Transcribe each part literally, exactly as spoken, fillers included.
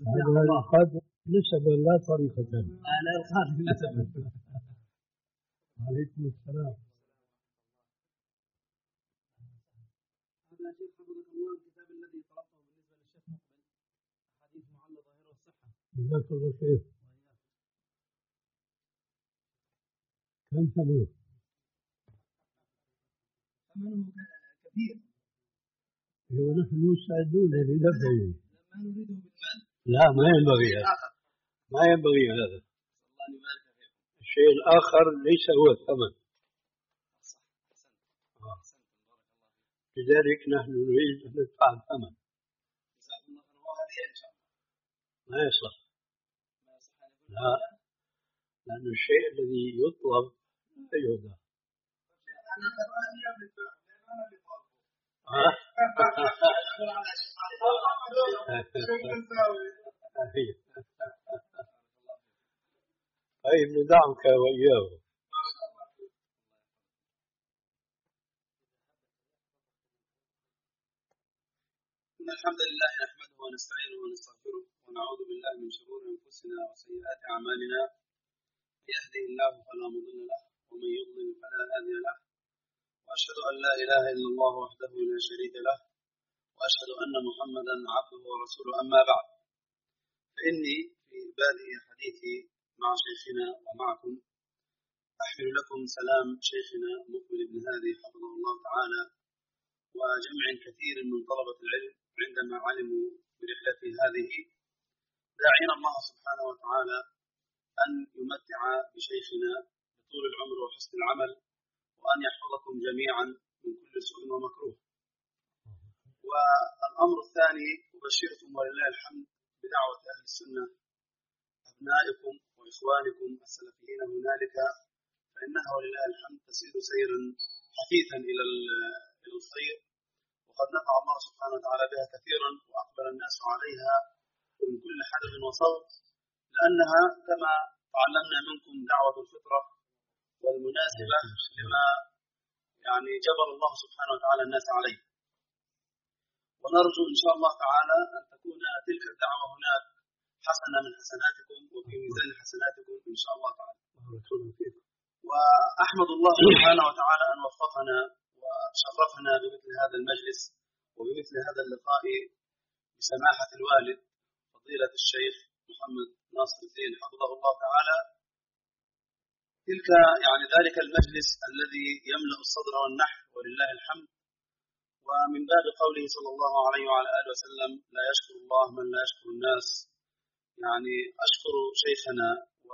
هذا القاد نسبا لا طريقة. لا القاد نسبا. عليكم السلام. هذا شيخ حفظك الله الكتاب الذي طلبته بالنسبة للشيخ مقبل أحاديث معلى ظاهرة والصحة. جزاك الله خير. كم ثمنه؟ ثمنه كثير. ونحن مستعدون لدفعه. ما نريده بالمال. لا ما ينبغي هذا. ما ينبغي هذا. الله يبارك فيك. الشيء الآخر ليس هو الثمن. صح. أحسنت. آه. أحسنت. بارك الله فيك. لذلك نحن نريد أن ندفع الثمن. جزاكم الله خير. وهذه إن شاء الله. ما يصح. ما يصح أن يكون. لا. لأن الشيء الذي يطلب لا يهدى. أي ندعمك وإياه. إن الحمد لله نحمده ونستعينه ونستغفره ونعوذ بالله من شرور أنفسنا وسيئات أعمالنا. يهده الله فلا مضل له ومن يضلل فلا هادي له. وأشهد أن لا إله إلا الله وحده لا شريك له وأشهد أن محمدا عبده ورسوله. أما بعد، فإني في بادئ حديثي مع شيخنا ومعكم أحمل لكم سلام شيخنا مقبل بن هادي حفظه الله تعالى وجمع كثير من طلبة العلم عندما علموا برحلتي هذه، داعين الله سبحانه وتعالى أن يمتع بشيخنا بطول العمر وحسن العمل، وأن يحفظكم جميعا من كل سوء ومكروه. والأمر الثاني، أبشركم ولله الحمد بدعوة أهل السنة أبنائكم وإخوانكم السلفيين هنالك، فإنها ولله الحمد تسير سيرا حثيثا إلى الخير، وقد نفع الله سبحانه وتعالى بها كثيرا وأقبل الناس عليها من كل حدب وصوت، لأنها كما تعلمنا منكم دعوة الفطرة والمناسبة لما يعني جبر الله سبحانه وتعالى الناس عليه. ونرجو إن شاء الله تعالى أن تكون تلك الدعوة هناك حسنة من حسناتكم وفي ميزان حسناتكم إن شاء الله تعالى. وأحمد الله سبحانه وتعالى أن وفقنا وشرفنا بمثل هذا المجلس وبمثل هذا اللقاء بسماحة الوالد فضيلة الشيخ محمد ناصر الدين حفظه الله تعالى. تلك يعني ذلك المجلس الذي يملأ الصدر والنحر ولله الحمد. ومن باب قوله صلى الله عليه وعلى آله وسلم: لا يشكر الله من لا يشكر الناس. يعني أشكر شيخنا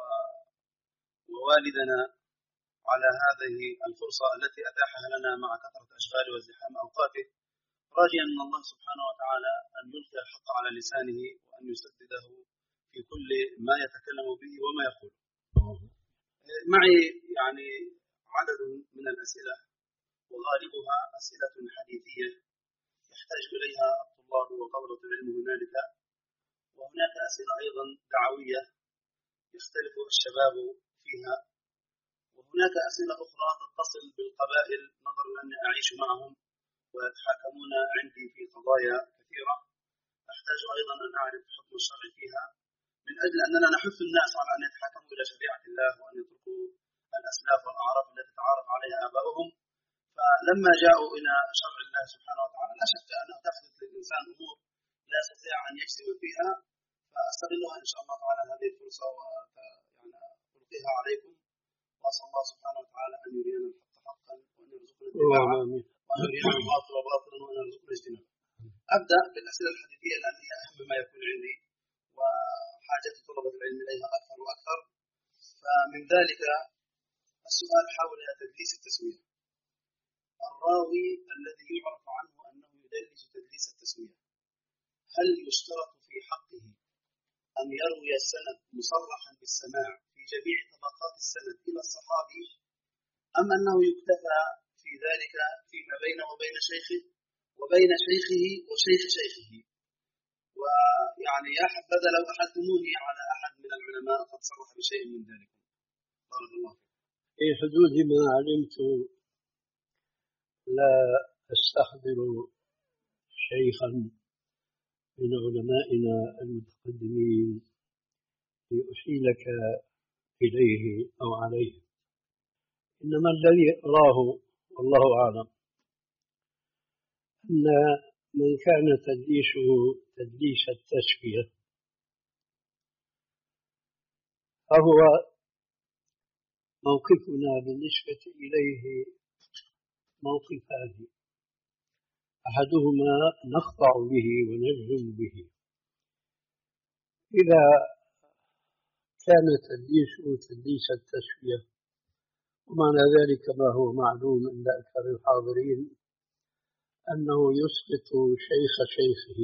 ووالدنا على هذه الفرصة التي أتاحها لنا مع كثرة أشغاله وازدحام أوقاته، راجيا من الله سبحانه وتعالى أن يلقي الحق على لسانه وأن يسدده في كل ما يتكلم به وما يقول. معي يعني عدد من الأسئلة وغالبها أسئلة حديثية يحتاج إليها الطلاب وطلبة العلم هنالك، وهناك أسئلة أيضا دعوية يختلف الشباب فيها، وهناك أسئلة أخرى تتصل بالقبائل نظرا أني أعيش معهم ويتحاكمون عندي في قضايا كثيرة، أحتاج أيضا أن أعرف الحكم الشرعي فيها، من أجل أننا نحث الناس على أن يتحاكموا إلى شريعة الله وأن يتركوا الأسلاف والأعراف التي تعارف عليها آباؤهم. فلما جاءوا إلى شرع الله سبحانه وتعالى لا شك أنه تحدث للإنسان أمور لا يستطيع أن يجزم فيها، فأستغلها إن شاء الله تعالى هذه الفرصة ويعني ألقيها عليكم، وأسأل الله سبحانه وتعالى أن يرينا الحق حقا وأن يرزقنا اتباعه وأن يرينا الباطل باطلا وأن يرزقنا اجتنابه. أبدأ بالأسئلة الحديثية لأن هي أهم ما يكون عندي وحاجة طلبة العلم إليها أكثر وأكثر. فمن ذلك السؤال حول تدليس التسوية. الراوي الذي يعرف عنه أنه يدلس تدليس التسوية، هل يشترط في حقه أن يروي السند مصرحا بالسماع في جميع طبقات السند إلى الصحابي، أم أنه يكتفى في ذلك فيما بينه وبين شيخه وبين شيخه وشيخ شيخه؟ ويعني يا حبذا لو أحدتموني على أحد من العلماء قد صرح بشيء من ذلك. بارك الله فيك. في حدود ما علمت لا أستحضر شيخا من علمائنا المتقدمين أحيلك إليه أو عليه، إنما الذي أراه والله أعلم أن من كان تدليشه تدليس التسوية فهو موقفنا بالنسبة إليه موقفان، أحدهما نخضع به ونجزم به. إذا كان تدليسه تدليس التسوية، ومعنى ذلك ما هو معلوم عند أكثر الحاضرين أنه يسقط شيخ شيخه،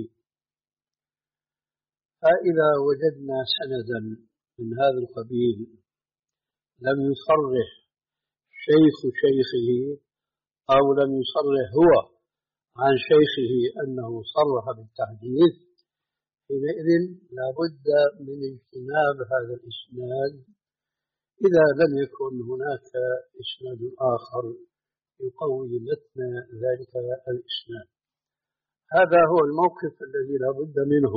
فإذا وجدنا سندا من هذا القبيل لم يصرح شيخ شيخه أو لم يصرح هو عن شيخه أنه صرح بالتحديث، حينئذ لا بد من اجتناب هذا الإسناد إذا لم يكن هناك إسناد آخر يقوي متن ذلك الإسناد. هذا هو الموقف الذي لا بد منه.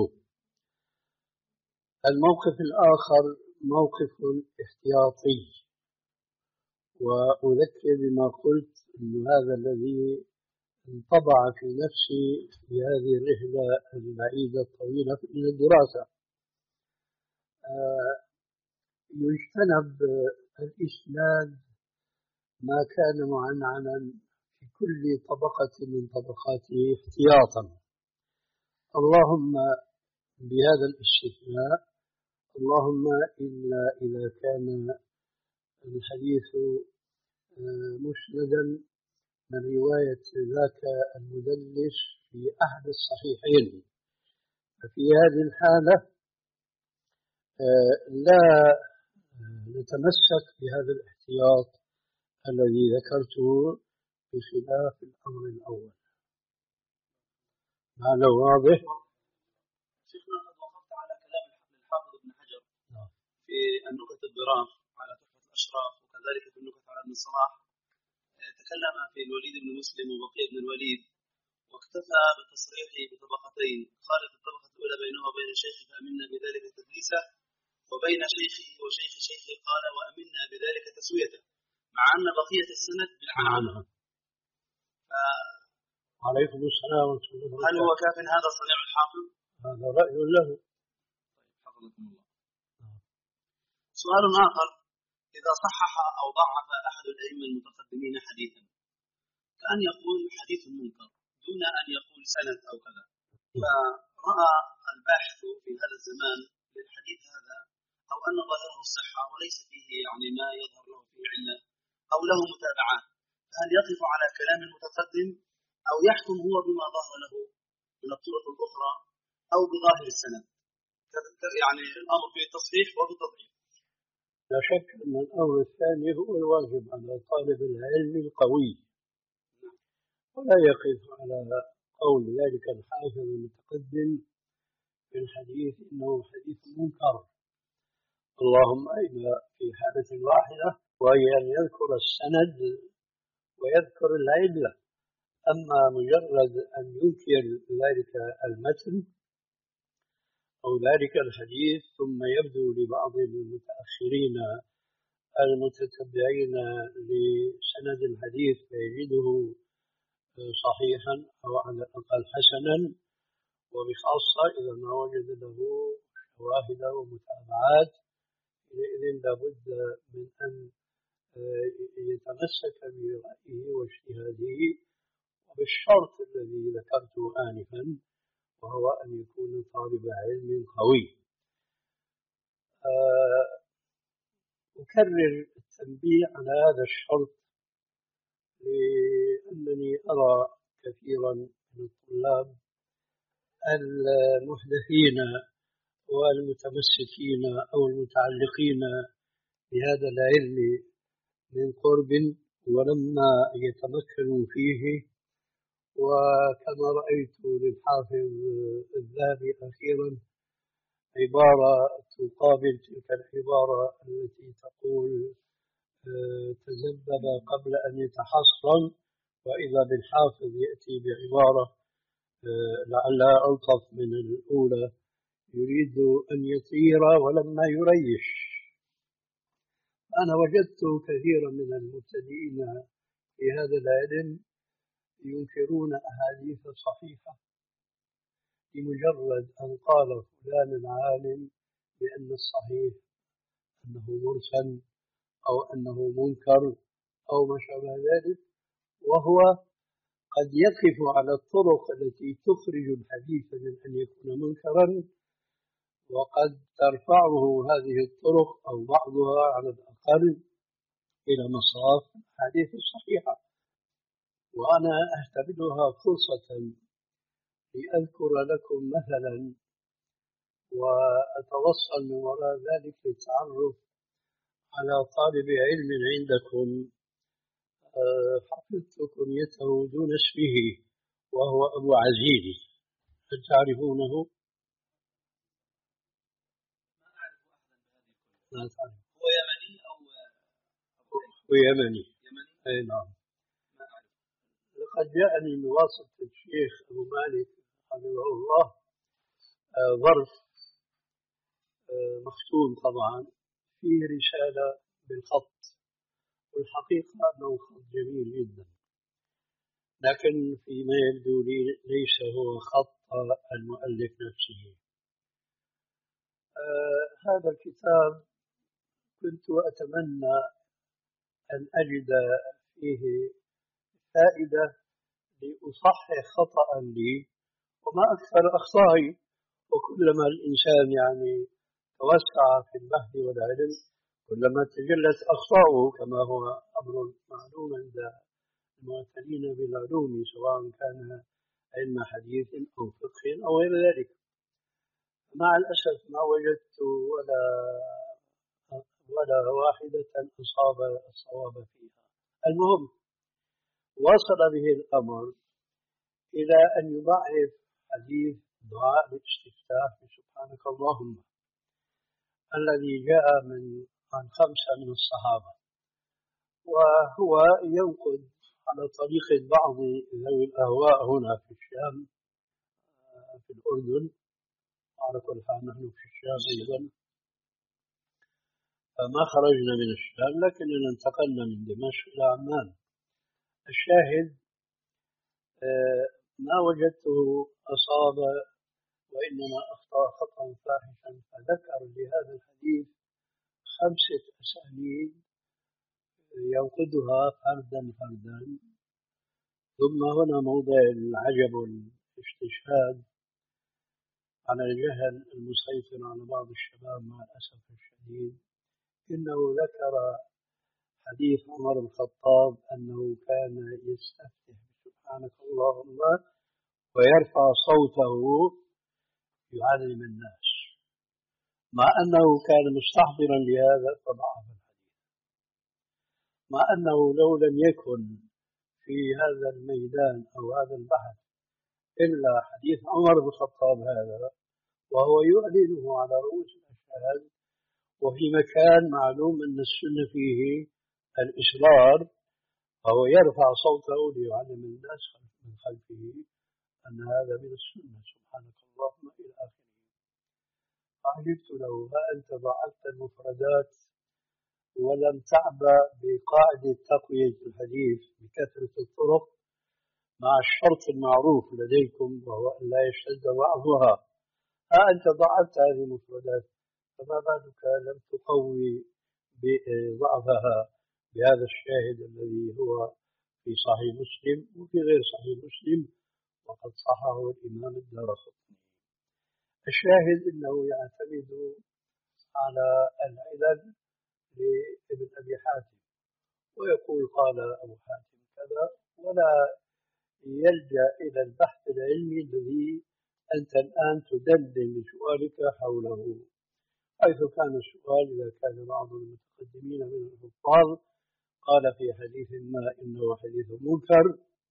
الموقف الآخر موقف احتياطي، وأذكر بما قلت أن هذا الذي انطبع في نفسي في هذه الرحلة البعيدة الطويلة من الدراسة. يجتنب الإسناد ما كان معنعنا في كل طبقة من طبقاته احتياطا، اللهم بهذا الاستثناء، اللهم إلا إذا كان الحديث مسندا من رواية ذاك المدلس في أحد الصحيحين، ففي هذه الحالة لا نتمسك بهذا الاحتياط الذي ذكرته بخلاف الأمر الأول. هذا واضح؟ شيخنا قد وقفت على كلام الحافظ ابن حجر في النكت الظراف على تحفة الأشراف، وكذلك في النكت على ابن الصلاح. تكلم في الوليد بن مسلم وبقية بن الوليد، واكتفى بتصريحه بطبقتين، قال في الطبقة الأولى بينه وبين شيخه فأمنا بذلك تدليسه، وبين شيخه وشيخ شيخه قال وأمنا بذلك تسويته، مع أن بقية السند بالعنعنة. عليكم السلام ورحمة الله وبركاته. هل هو كاف هذا صنيع الحافظ؟ هذا رأي له. حفظكم الله. سؤال آخر: إذا صحح أو ضعف أحد الأئمة المتقدمين حديثا، كأن يقول حديث منكر دون أن يقول سند أو كذا، فرأى الباحث في هذا الزمان للحديث هذا أو أن ظاهره الصحة وليس فيه يعني ما يظهر له فيه علة أو له متابعات، هل يقف على كلام المتقدم أو يحكم هو بما ظهر له من الطرق الأخرى أو بظاهر السند؟ يعني الأمر في التصحيح وفي التضعيف. لا شك أن الأمر الثاني هو الواجب على طالب العلم القوي، ولا يقف على قول ذلك الحافظ المتقدم في الحديث إنه حديث منكر، اللهم إلا في حالة واحدة وهي أن يذكر السند ويذكر العلة. أما مجرد أن ينكر ذلك المتن أو ذلك الحديث ثم يبدو لبعض المتأخرين المتتبعين لسند الحديث فيجده صحيحا أو على الأقل حسنا، وبخاصة إذا ما وجد له شواهد ومتابعات، إذن لابد من أن يتمسك برأيه واجتهاده وبالشرط الذي ذكرته آنفا، وهو أن يكون طالب علم قوي. أكرر التنبيه على هذا الشرط لأنني أرى كثيرا من الطلاب المحدثين والمتمسكين أو المتعلقين بهذا العلم من قرب ولما يتمكنوا فيه، وكما رأيت للحافظ الذهبي أخيرا عبارة تقابل تلك العبارة التي تقول تذبذب قبل أن يتحصن، وإذا بالحافظ يأتي بعبارة لعلها ألطف من الأولى يريد أن يطير ولما يريش. أنا وجدت كثيرا من المبتدئين في هذا العلم ينكرون أحاديث صحيحة بمجرد أن قال فلان العالم بأن الصحيح أنه مرسل أو أنه منكر أو ما شابه ذلك، وهو قد يقف على الطرق التي تخرج الحديث من أن يكون منكرا، وقد ترفعه هذه الطرق أو بعضها على الأقل إلى مصاف الحديث الصحيحة. وأنا أعتبرها فرصة لأذكر لكم مثلا وأتوصل من وراء ذلك للتعرف على طالب علم عندكم حفظت كنيته دون اسمه، وهو أبو عزيز. هل تعرفونه؟ ما أعرف أحدا بهذه الكنية. هو يمني أو هو يمني؟ يمني؟ أي نعم. ما أعرف. لقد جاءني من واسطة الشيخ أبو مالك حفظه الله ظرف مختوم طبعا فيه رسالة بالخط، والحقيقة أنه خط جميل جدا، لكن فيما يبدو لي ليس هو خط المؤلف نفسه. آه هذا الكتاب كنت أتمنى أن أجد فيه فائدة لأصحح خطأ لي، وما أكثر أخطائي. وكلما الإنسان يعني توسع في البحث والعلم كلما تجلت أخطاؤه، كما هو أمر معلوم عند المعتنين بالعلوم سواء كان علم حديث أو فقه أو غير ذلك. مع الأسف ما وجدت ولا ولا واحدة أصاب الصواب فيها. المهم وصل به الأمر إلى أن يضعف حديث دعاء الاستفتاح سبحانك اللهم الذي جاء من عن خمسة من الصحابة، وهو ينقد على طريقة بعض ذوي الأهواء هنا في الشام في الأردن. على كل حال نحن في الشام أيضا، فما خرجنا من الشام لكننا انتقلنا من دمشق إلى عمان. الشاهد ما وجدته أصاب وإنما أخطأ خطأ فاحشا، فذكر لهذا الحديث خمسة أسانيد ينقدها فردا فردا. ثم هنا موضع العجب والاستشهاد على الجهل المسيطر على بعض الشباب مع الأسف الشديد، إنه ذكر حديث عمر الخطاب أنه كان يستفتح سبحانك اللهم ويرفع صوته يعلم الناس، مع أنه كان مستحضرا لهذا فضعف الحديث، مع أنه لو لم يكن في هذا الميدان أو هذا البحث إلا حديث عمر بن الخطاب هذا، وهو يعلنه على رؤوس الأشهاد وفي مكان معلوم أن السنة فيه الإصرار، فهو يرفع صوته ليعلم الناس من خلفه أن هذا من السنة سبحانك اللهم إلى آخره. فعجبت له، ها أنت ضعفت المفردات ولم تعبأ بقاعدة تقوية الحديث بكثرة الطرق مع الشرط المعروف لديكم وهو أن لا يشتد ضعفها. ها أنت ضعفت هذه المفردات، فما بالك لم تقوي ضعفها بهذا الشاهد الذي هو في صحيح مسلم وفي غير صحيح مسلم وقد صححه الإمام الدارقطني. الشاهد أنه يعتمد على العلل لابن أبي حاتم ويقول قال أبو حاتم كذا، ولا يلجأ إلى البحث العلمي الذي أنت الآن تدلل بسؤالك حوله، حيث كان السؤال إذا كان بعض المتقدمين من الحفاظ قال في حديث ما إنه حديث منكر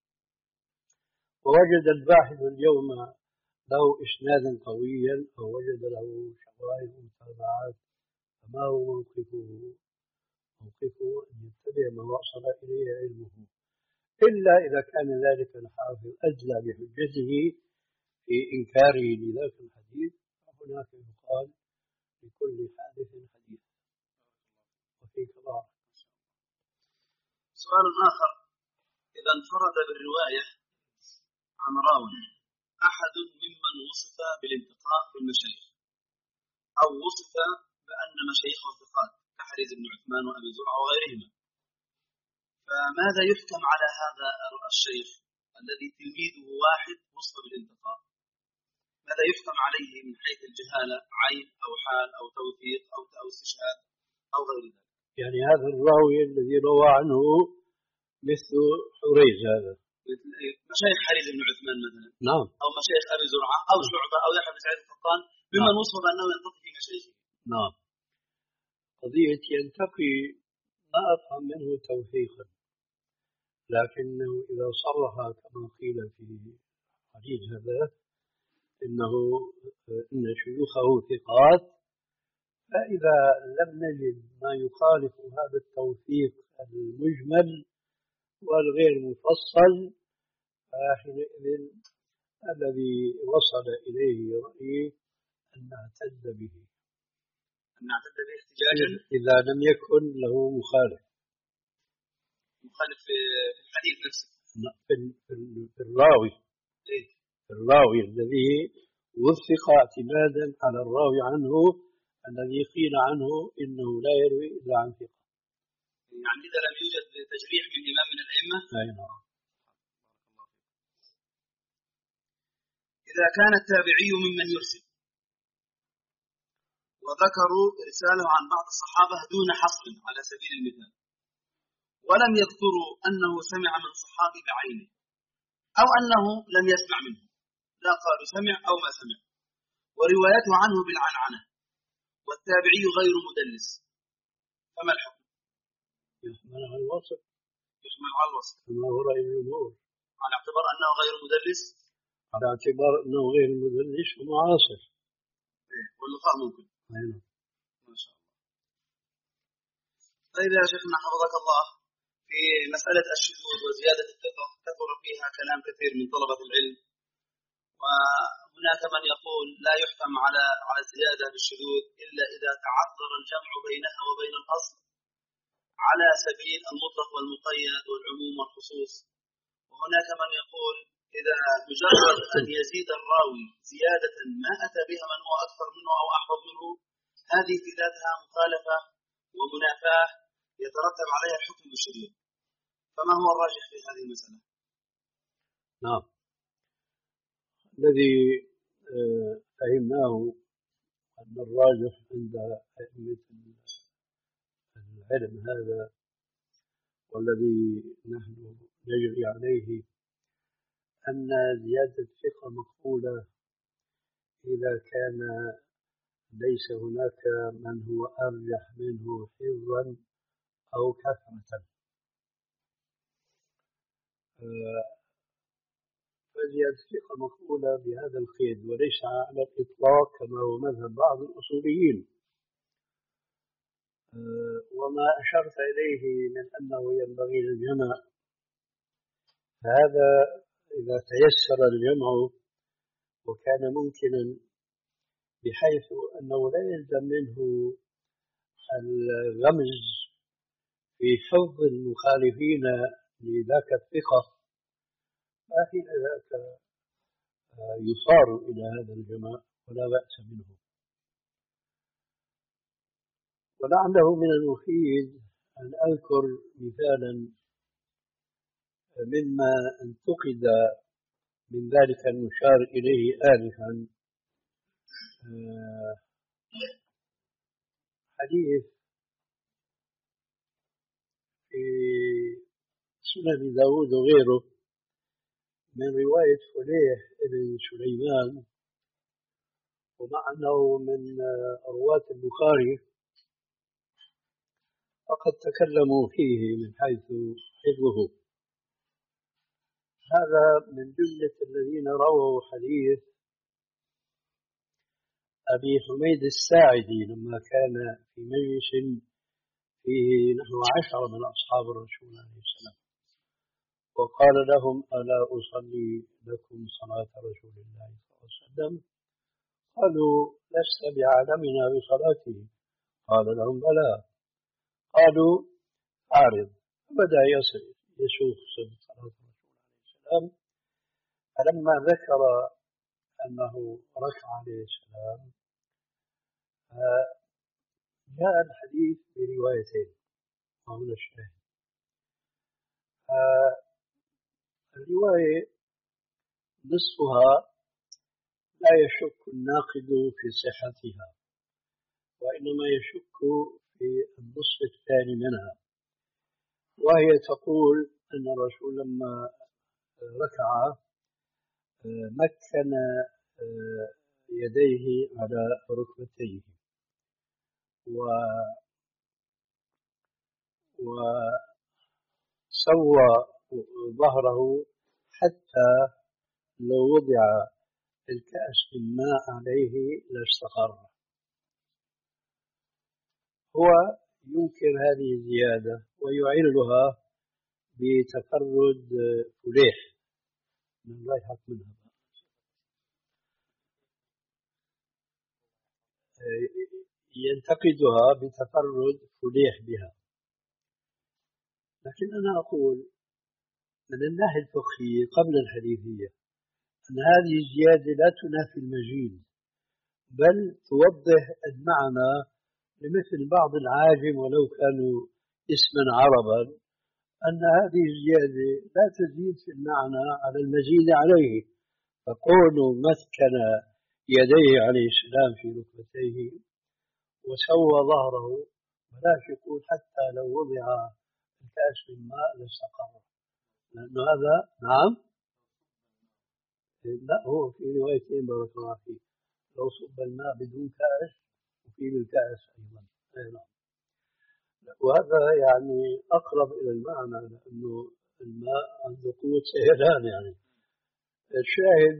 ووجد الباحث اليوم له إسنادا قويا أو وجد له شواهد ومتابعات، فما هو موقفه؟ موقفه أن يتبع ما وصل إليه علمه، إلا إذا كان ذلك الحافظ أدلى بحجته في إنكاره لذاك الحديث، فهناك كل حادث حديث. وفيك بارك. سؤال آخر: إذا انفرد بالرواية عن راوي أحد ممن وصف بالانتقاء بالمشايخ، أو وصف بأن مشايخه ثقات كحريز بن عثمان وأبي زرعة وغيرهما، فماذا يحكم على هذا الشيخ الذي تلميذه واحد وصف بالانتقاء؟ ماذا يحكم عليه من حيث الجهالة، عيب أو حال أو توثيق أو أو استشهاد أو غير ذلك؟ يعني هذا الراوي الذي روى عنه مثل حريز هذا، مشايخ حريز بن عثمان مثلا، نعم، أو مشايخ أبي زرعة أو شعبة أو يحيى بن سعيد القطان، ممن نعم. وصف بأنه ينتقي في مشايخه. نعم. قضية ينتقي ما أفهم منه توثيقا، لكنه إذا صرح كما قيل في حديث هذا إنه إن شيوخه ثقات، فإذا لم نجد ما يخالف هذا التوثيق المجمل والغير مفصل، فحينئذ الذي وصل إليه رأيي أن نعتد به، أن نعتد به احتجاجا إذا لم يكن له مخالف مخالف في الحديث نفسه، في الراوي، إيه؟ الراوي الذي وثق اعتمادا على الراوي عنه الذي قيل عنه إنه لا يروي إلا عن ثقة. يعني إذا لم يوجد تجريح من إمام من الأئمة. أي نعم. إذا كان التابعي ممن يرسل وذكروا إرساله عن بعض الصحابة دون حصر على سبيل المثال، ولم يذكروا أنه سمع من صحابي بعينه أو أنه لم يسمع منه، لا قالوا سمع أو ما سمع، وروايته عنه بالعنعنة، والتابعي غير مدلس، فما الحكم؟ يحمل على الوصف، يحمل على الوصف كما هو رأي الجمهور، على اعتبار أنه غير مدلس، على اعتبار أنه غير مدلس ومعاصر. إيه؟ واللقاء ممكن. أيوة. ما شاء الله. طيب يا شيخنا حفظك الله، في مسألة الشذوذ وزيادة الثقة كثر فيها كلام كثير من طلبة العلم، وهناك من يقول لا يحكم على على الزيادة بالشذوذ إلا إذا تعذر الجمع بينها وبين الأصل على سبيل المطلق والمقيد والعموم والخصوص، وهناك من يقول إذا مجرد أن يزيد الراوي زيادة ما أتى بها من هو أكثر منه أو أحفظ منه، هذه في ذاتها مخالفة ومنافاة يترتب عليها الحكم بالشذوذ، فما هو الراجح في هذه المسألة؟ نعم. الذي فهمناه أن الراجح عند أئمة العلم هذا والذي نحن نجري عليه أن زيادة الثقة مقبولة إذا كان ليس هناك من هو أرجح منه حفظا أو كثرة، فزيادة الثقة مقبولة بهذا القيد، وليس على الإطلاق كما هو مذهب بعض الأصوليين. وما أشرت إليه من أنه ينبغي الجمع، فهذا إذا تيسر الجمع وكان ممكنا بحيث أنه لا يلزم منه الغمز في حفظ المخالفين لذاك الثقة، فحين ذاك يصار إلى هذا الجمع ولا بأس منه. ولعله من المفيد أن أذكر مثالا مما انتقد من ذلك المشار إليه آنفا، حديث في سنن داود وغيره من رواية فليح ابن سليمان، ومع أنه من رواة البخاري فقد تكلموا فيه من حيث حفظه. هذا من جملة الذين رووا حديث أبي حميد الساعدي لما كان في مجلس فيه نحو عشرة من أصحاب الرسول عليه السلام، وقال لهم: ألا أصلي لكم صلاة رسول الله صلى الله عليه وسلم؟ قالوا لست بعالمنا بصلاته. قال لهم بلى. قالوا أعرض. فبدأ يشوف صلاة الرسول عليه السلام. فلما ذكر أنه ركع عليه السلام جاء الحديث بروايتين، وهنا الشاهد. الرواية نصفها لا يشك الناقد في صحتها، وإنما يشك في النصف الثاني منها، وهي تقول أن الرسول لما ركع مكن يديه على ركبتيه وسوى ظهره حتى لو وضع الكأس من ماء عليه لاستقر. هو ينكر هذه الزيادة ويعلها بتفرد فليح من الله يحق منها، ينتقدها بتفرد فليح بها. لكن أنا أقول من الناحية الفقهية قبل الحديثية أن هذه الزيادة لا تنافي المجيد، بل توضح المعنى لمثل بعض العاجم ولو كانوا اسما عربا، أن هذه الزيادة لا تزيد في المعنى على المزيد عليه. فقول مسكن يديه عليه السلام في ركبتيه وسوى ظهره، ولا يقول حتى لو وضع الكأس من ماء لاستقر، لأنه هذا نعم لا، هو في روايتين بارك الله فيه، لو صب الماء بدون كأس وفي بالكأس أيضا. نعم. وهذا يعني أقرب إلى المعنى، لأنه الماء عنده قوة سيلان. يعني الشاهد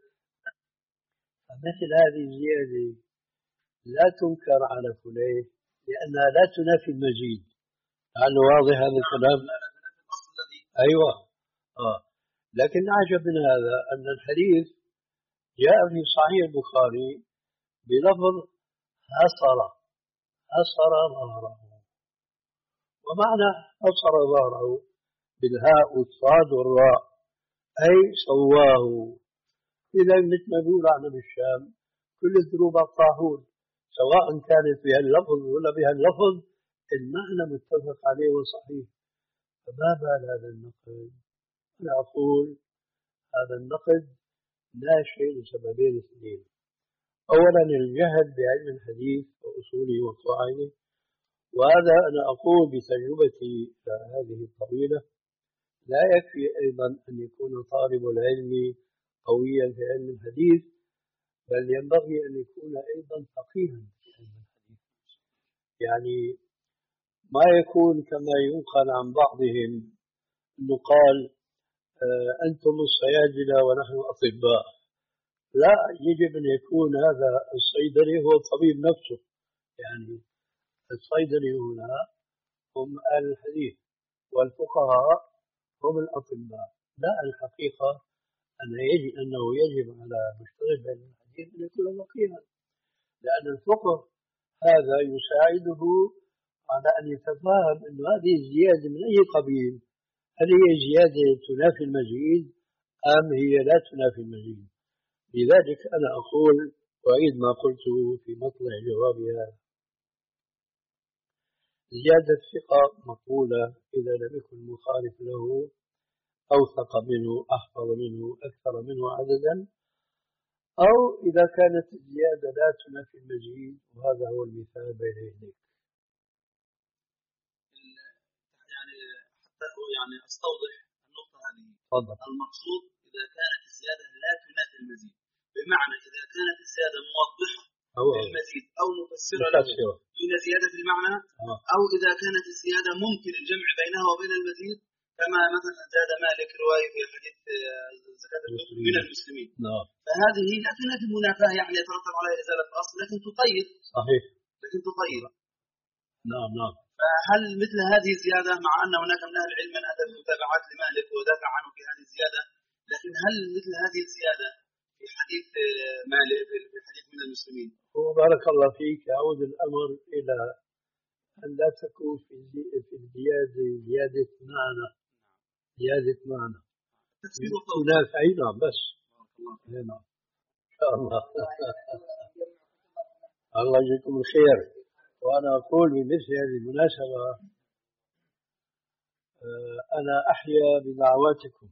مثل هذه الزيادة لا تنكر على فليه لأنها لا تنافي المزيد. هل واضح هذا الكلام؟ أيوة. آه. لكن العجب من هذا أن الحديث جاء في صحيح البخاري بلفظ حصر حصر ظهره، ومعنى حصر ظهره بالهاء والصاد والراء أي سواه. إذا مثل ما بيقول عنا بالشام كل الذنوب الطاهور، سواء كانت بها اللفظ ولا بها اللفظ المعنى متفق عليه وصحيح. فما بال هذا النقد؟ أنا أقول هذا النقد ناشئ لسببين اثنين. أولا الجهل بعلم الحديث وأصوله وقواعده، وهذا أنا أقول بتجربتي هذه الطويلة لا يكفي أيضا أن يكون طالب العلم قويا في علم الحديث، بل ينبغي أن يكون أيضا فقيها في علم الحديث. يعني ما يكون كما ينقل عن بعضهم أنه قال آه أنتم الصيادلة ونحن أطباء. لا، يجب أن يكون هذا الصيدلي هو الطبيب نفسه. يعني الصيدلي هنا هم أهل الحديث والفقهاء هم الأطباء. لا، الحقيقة أن يجب أنه يجب على مشتغل بعلم الحديث أن يكون فقيها، لأن الفقه هذا يساعده على أن يتفاهم أن هذه الزيادة من أي قبيل، هل هي زيادة تنافي المزيد أم هي لا تنافي المزيد. لذلك أنا أقول وأعيد ما قلته في مطلع جوابها: زيادة ثقة مقبولة إذا لم يكن مخالف له أوثق منه أحفظ منه أكثر منه عددا، أو إذا كانت الزيادة لا تنافي المزيد، وهذا هو المثال بين يديك. يعني حتى يعني أستوضح النقطة هذه. تفضل. المقصود إذا كانت الزيادة لا تنافي المزيد، بمعنى إذا كانت الزيادة موضحة للمزيد أو مفسرة له دون زيادة في المعنى، أو إذا كانت الزيادة ممكن الجمع بينها وبين المزيد، كما مثلا زاد مالك رواية في حديث زكاة الفطر من المسلمين. نعم. فهذه لا تنافي منافاة يعني يترتب عليها إزالة الأصل، لكن تقيد. صحيح. لكن تقيد. نعم نعم. فهل مثل هذه الزيادة، مع أن هناك من أهل العلم من أتى بمتابعات لمالك ودافع عنه في هذه الزيادة، لكن هل مثل هذه الزيادة في حديث مالك في حديث من المسلمين. وبارك الله فيك. يعود الأمر إلى أن لا تكون في في الزيادة زيادة معنى زيادة معنى هناك أيضا بس. هنا إن شاء الله. الله يجزيكم الخير. وأنا أقول بمثل هذه المناسبة أنا أحيا بدعواتكم،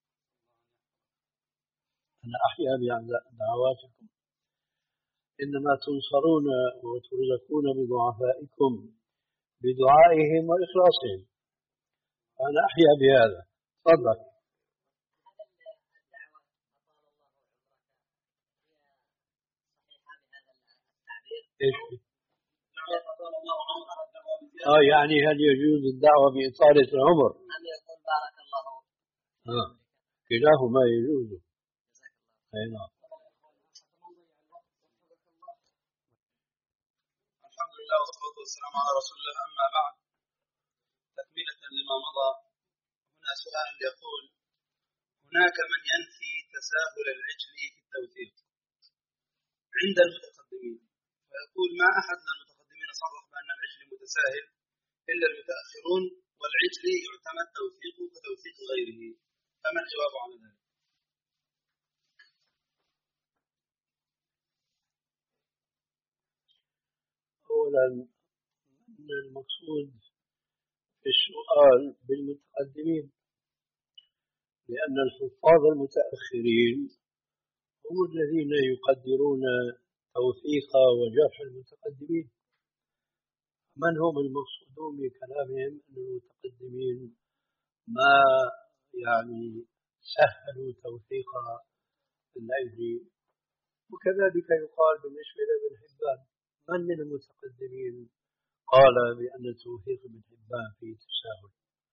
أنا أحيا بدعواتكم، إنما تنصرون وترزقون بضعفائكم بدعائهم وإخلاصهم. أنا أحيا بهذا. تفضل. إيش؟ آه يعني هل يجوز الدعوة بإطالة العمر؟ أم يقول بارك الله. آه كلاهما يجوز. أي نعم. الحمد لله والصلاة والسلام على رسول الله. أما بعد، تكملة لما مضى، هنا سؤال يقول: هناك من ينفي تساهل العجل في التوثيق عند المتقدمين، ويقول ما أحد من المتقدمين صرح بأن العجل متساهل إلا المتأخرون، والعجل يعتمد توثيقه كتوثيق غيره، فما الجواب على ذلك؟ أولا، المقصود في السؤال بالمتقدمين، لأن الحفاظ المتأخرين هم الذين يقدرون توثيق وجرح المتقدمين. من هم المقصودون بكلامهم أن المتقدمين ما يعني سهلوا توثيق العجل؟ وكذلك يقال بالنسبة لابن حبان. من من المتقدمين قال بأن توثيق ابن حبان فيه تساهل؟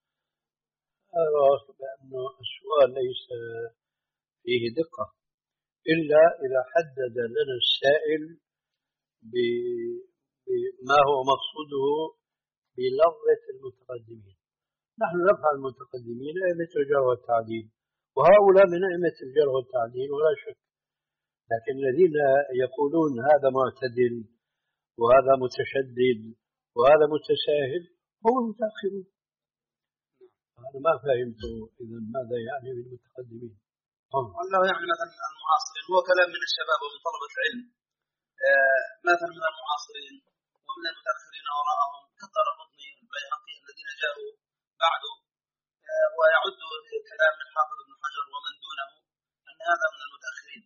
أرى بأن السؤال ليس فيه دقة إلا إذا حدد لنا السائل بما هو مقصوده بلفظة المتقدمين. نحن نفعل المتقدمين أئمة الجرح والتعديل، وهؤلاء من أئمة الجرح والتعديل ولا شك، لكن الذين يقولون هذا معتدل وهذا متشدد وهذا متساهل هم المتأخرون. أنا ما فهمت إذا ماذا يعني بالمتقدمين. والله يعني مثلا المعاصرين، هو كلام من الشباب ومن طلبة العلم، آه مثلا من المعاصرين ومن المتأخرين وراءهم كالدارقطني والبيهقي الذين جاءوا بعده، آه ويعد كلام الحافظ ابن حجر ومن دونه أن هذا من المتأخرين.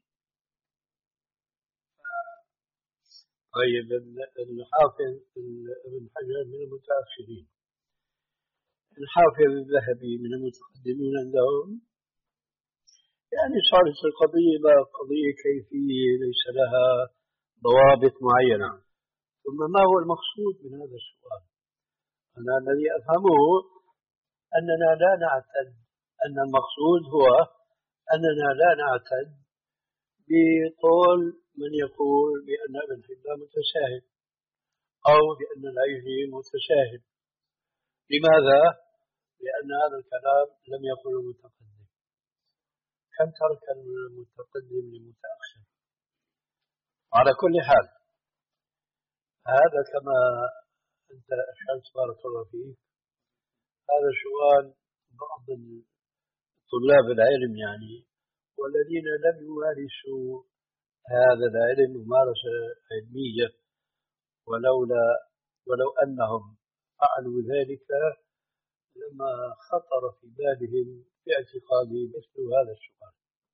طيب الحافظ ابن حجر من المتأخرين، الحافظ الذهبي من المتقدمين عندهم. يعني صارت القضية بقى قضية كيفية ليس لها ضوابط معينة. ثم ما هو المقصود من هذا السؤال؟ أنا الذي أفهمه أننا لا نعتد، أن المقصود هو أننا لا نعتد بقول من يقول بأن ابن حبان متساهل أو بأن العجلي متساهل. لماذا؟ لأن هذا الكلام لم يقل المتقدم. كم ترك المتقدم للمتأخر؟ على كل حال، هذا كما أنت أشرت بارك الله فيك، هذا سؤال بعض طلاب العلم يعني، والذين لم يمارسوا هذا العلم ممارسة علمية، ولولا ولو أنهم فعلوا ذلك لما خطر في بالهم في اعتقادي مثل هذا السؤال.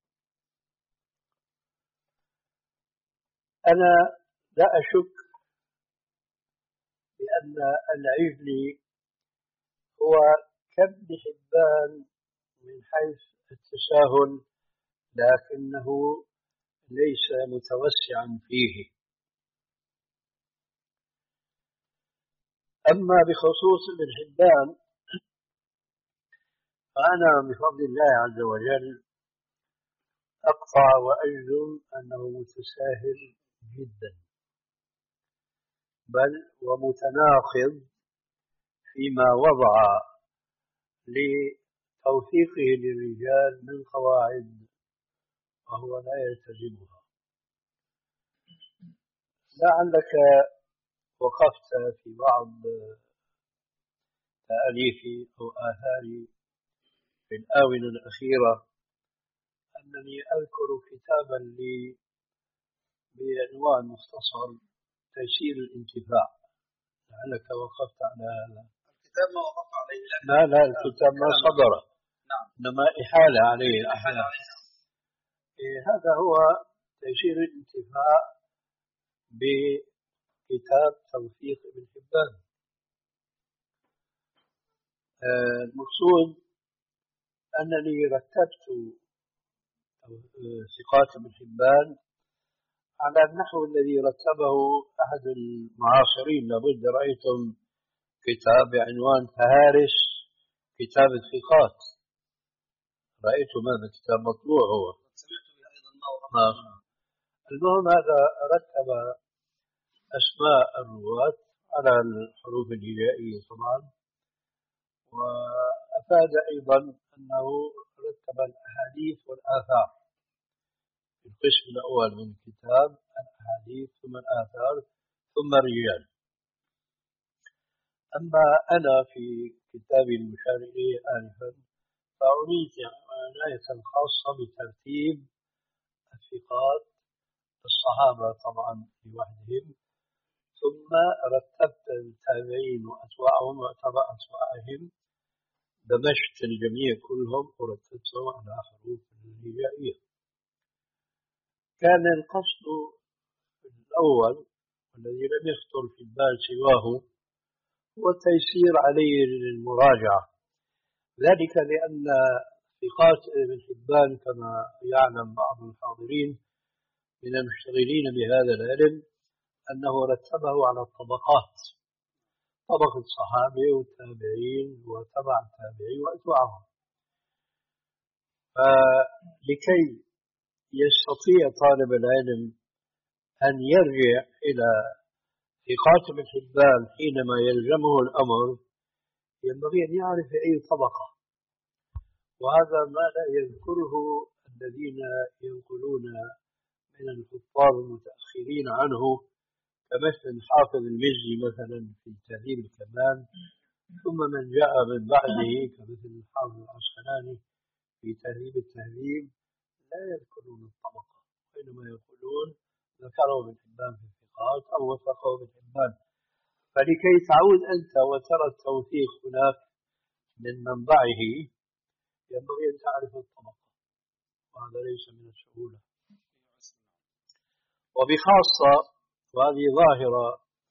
أنا لا أشك بأن العجلي هو كابن حبان من حيث التساهل، لكنه ليس متوسعا فيه. أما بخصوص ابن حبان فأنا بفضل الله عز وجل أقطع وأجزم أنه متساهل جدا، بل ومتناقض فيما وضع لتوثيقه للرجال من قواعد وهو لا يلتزمها. لعلك وقفت في بعض تأليفي أو آثاري في الآونة الأخيرة أنني أذكر كتابا لي بعنوان مختصر تيسير الانتفاع. لعلك وقفت على هذا الكتاب. ما وقف عليه لكن لا لا الكتاب ما صدر. نعم. إنما إحالة عليه إحالة عليه. إيه هذا هو تيسير الانتفاع بكتاب توثيق ابن حبان. آه المقصود أنني رتبت ثقات ابن حبان على النحو الذي رتبه أحد المعاصرين. لابد رأيتم كتاب بعنوان فهارس كتاب الثقات، رأيتم هذا الكتاب مطبوع هو. المهم هذا رتب أسماء الرواة على الحروف الهجائية طبعا، وأفاد أيضا أنه رتب الأحاديث والآثار في القسم الأول من الكتاب، الأحاديث ثم الآثار ثم الرجال. أما أنا في كتابي المشار إليه آنفا فعنيت عناية خاصة بترتيب الثقات الصحابة طبعا لوحدهم، ثم رتبت التابعين وأتباعهم وأتباع أتباعهم، دمجت الجميع كلهم ورتبتهم على حروف الهجائية. كان القصد الأول والذي لم يخطر في البال سواه هو التيسير عليه للمراجعة، ذلك لأن ثقات ابن حبان كما يعلم بعض الحاضرين من المشتغلين بهذا العلم أنه رتبه على الطبقات، طبقة الصحابة والتابعين وتبع التابعين وأتباعهم. فلكي يستطيع طالب العلم أن يرجع إلى ثقات ابن حبان حينما يلزمه الأمر ينبغي أن يعرف أي طبقة، وهذا ما لا يذكره الذين ينقلون من الحفاظ المتأخرين عنه كمثل حافظ المزي مثلا في تهذيب الكمال، ثم من جاء من بعده كمثل الحافظ العسقلاني في تهذيب التهذيب لا يذكرون الطبقة، وإنما يقولون ذكره ابن حبان في الثقات أو وثقه ابن حبان. فلكي تعود أنت وترى التوثيق هناك من منبعه ينبغي أن تعرف الطبقة، وهذا ليس من السهولة. وبخاصة وهذه ظاهرة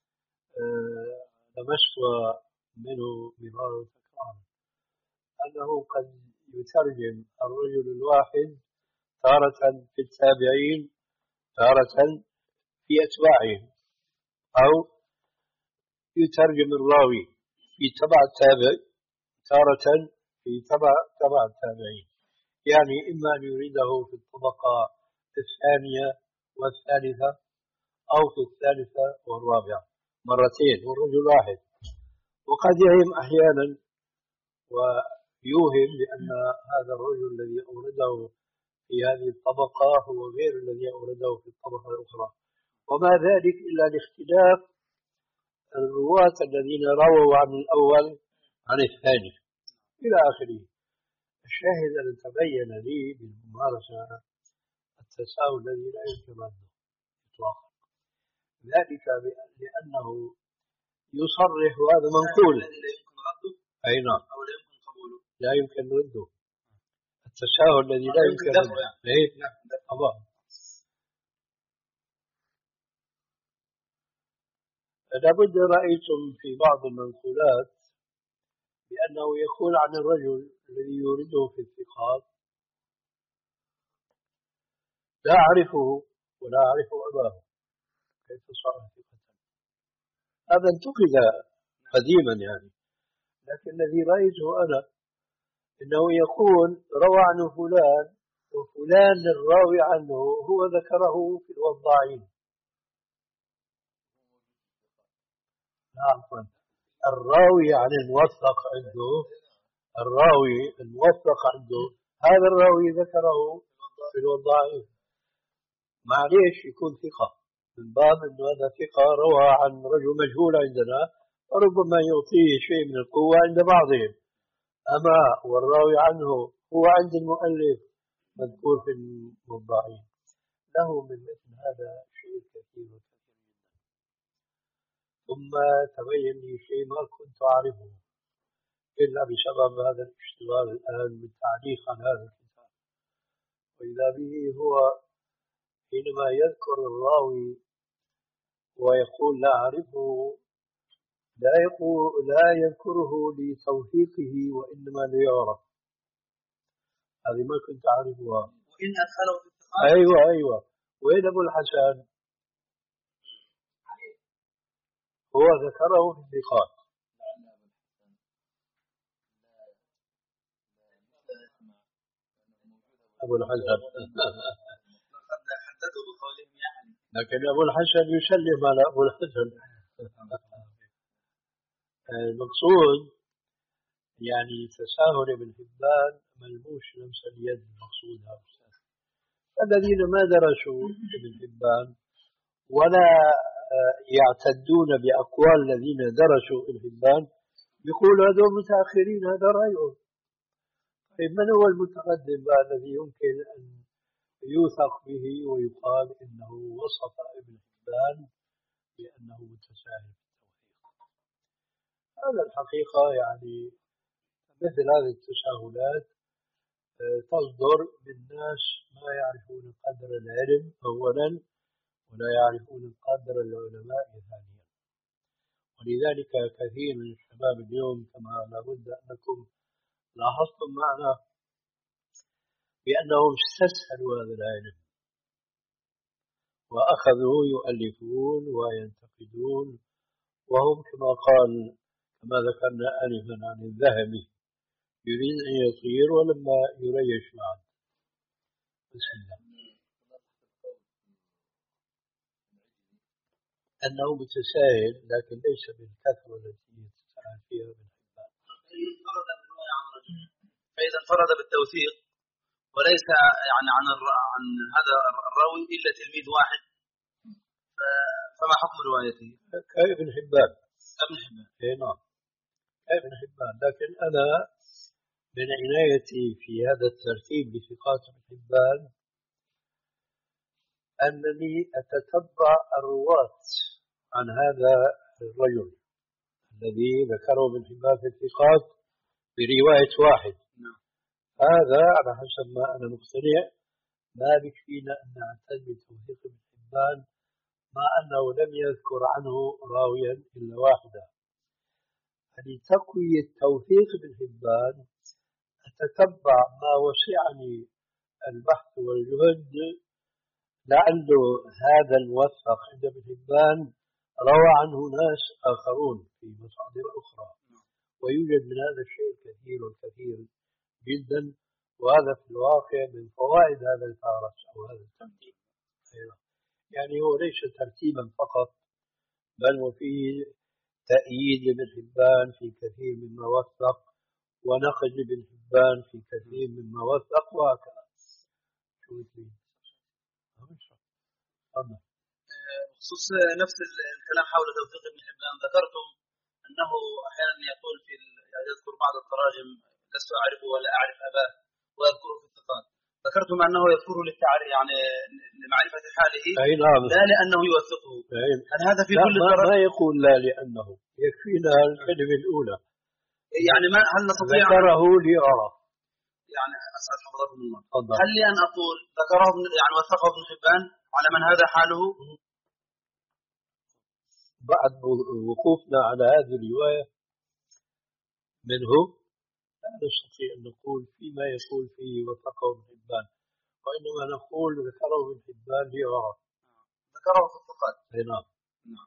لمسها منه مرارا وتكرارا، أنه قد يترجم الرجل الواحد تارة في التابعين تارة في أتباعهم، أو يترجم الراوي في تبع التابع تارة في تبع تبع التابعين، يعني إما أن يريده في الطبقة الثانية والثالثة أو في الثالثة والرابعة مرتين والرجل واحد. وقد يهم أحيانا ويوهم بأن هذا الرجل الذي أورده في هذه الطبقة هو غير الذي أورده في الطبقة الأخرى، وما ذلك إلا لاختلاف الرواة الذين رووا عن الأول عن الثاني إلى آخره. الشاهد أن تبين لي بالممارسة التساؤل الذي لا يمكن رده إطلاقا، ذلك لأنه يصرح وهذا منقول لا يمكن رده أي نعم أو لا يمكن قبوله، لا يمكن رده، التساهل الذي لا يمكن رده ليه؟ طبعا. لابد رأيتم في بعض المنقولات بأنه يقول عن الرجل الذي يورده في الثقات لا أعرفه ولا أعرف أباه كيف صار ثقة. هذا انتقد قديما يعني، لكن الذي رأيته أنا إنه يقول روى عنه فلان وفلان الراوي عنه هو ذكره في الوضاعين. لا عفوا، الراوي عن الموثق عنده، الراوي الموثق عنده هذا الراوي ذكره في الوضاعين. معليش يكون ثقة من باب أنه هذا ثقة روى عن رجل مجهول عندنا وربما يعطيه شيء من القوة عند بعضهم، أما والراوي عنه هو عند المؤلف مذكور في الموضعين، له من مثل هذا شيء كثير وكثير جدا. ثم تبين لي شيء ما كنت أعرفه إلا بسبب هذا الاشتغال الآن بالتعليق على هذا الكتاب، وإذا به هو حينما يذكر الراوي ويقول لا أعرفه لا يقول لا يذكره لتوثيقه وإنما ليعرف. هذه ما كنت أعرفها. وإن أدخله في الثقات. أيوة أيوة. وين أبو الحسن؟ هو ذكره في الثقات. أبو الحسن حدثوا بقولهم يعني، لكن أبو الحسن يسلم على أبو الحسن. المقصود يعني تساهل ابن حبان ملموس لمس اليد، المقصود هذا. الذين ما درسوا ابن حبان ولا يعتدون بأقوال الذين درسوا ابن حبان يقولوا هذول متأخرين، هذا رأيهم. طيب من هو المتقدم الذي يمكن أن يوثق به ويقال إنه وصف ابن حبان بأنه متساهل في التوثيق؟ هذا الحقيقة يعني مثل هذه التساهلات تصدر من ناس ما يعرفون قدر العلم أولا ولا يعرفون قدر العلماء ثانيا. ولذلك كثير من الشباب اليوم كما لابد أنكم لاحظتم معنا بأنهم استسهلوا هذا العلم وأخذوا يؤلفون وينتقدون، وهم كما قال كما ذكرنا آنفا عن الذهبي يريد أن يطير ولما يريش بعد. بسم الله. أنه متساهل لكن ليس بالكثرة التي يتساهل فيها ابن حبان. فإذا انفرد بالتوثيق وليس يعني عن عن هذا الراوي إلا تلميذ واحد فما حكم روايته؟ كابن حبان. ابن حبان. إيه نعم. كابن حبان، لكن أنا من عنايتي في هذا الترتيب لثقات ابن حبان أنني أتتبع الرواة عن هذا الرجل الذي ذكره ابن حبان في الثقات برواية واحد. هذا على حسب ما أنا مقتنع ما بكفينا أن نعتد بتوثيق ابن حبان مع أنه لم يذكر عنه راويا إلا واحدا. يعني تقوية توثيق ابن حبان أتتبع ما وسعني البحث والجهد لعله هذا الموثق عند ابن حبان روى عنه ناس آخرون في مصادر أخرى، ويوجد من هذا الشيء الكثير والكثير جدا، وهذا في الواقع من فوائد هذا الفارس أو هذا الترتيب. يعني هو ليس ترتيبا فقط بل وفيه تأييد لابن حبان في كثير مما وثق ونقد لابن حبان في كثير مما وثق وهكذا. شو مثلي؟ بخصوص نفس الكلام حول توثيق ابن حبان ذكرتم أنه أحيانا يقول في يذكر بعض التراجم لست أعرفه ولا أعرف أباه ويذكره في الثقات. ذكرتم أنه يذكره للتعريف يعني لمعرفة حاله لا لأنه يوثقه. هل هذا في كل تراجم؟ ما يقول لا لأنه يكفينا الكلمة الأولى يعني ما هل نستطيع ذكره ليعرف. يعني أسأل حضرتكم الله فضل. هل لي أن أقول ذكره يعني وثقه ابن حبان على من هذا حاله؟ بعد وقوفنا على هذه الرواية منه لا نستطيع أن نقول فيما يقول فيه وثقه ابن حبان، وإنما نقول ذكره ابن حبان ليعرف. ذكره في الثقات. نعم. نعم.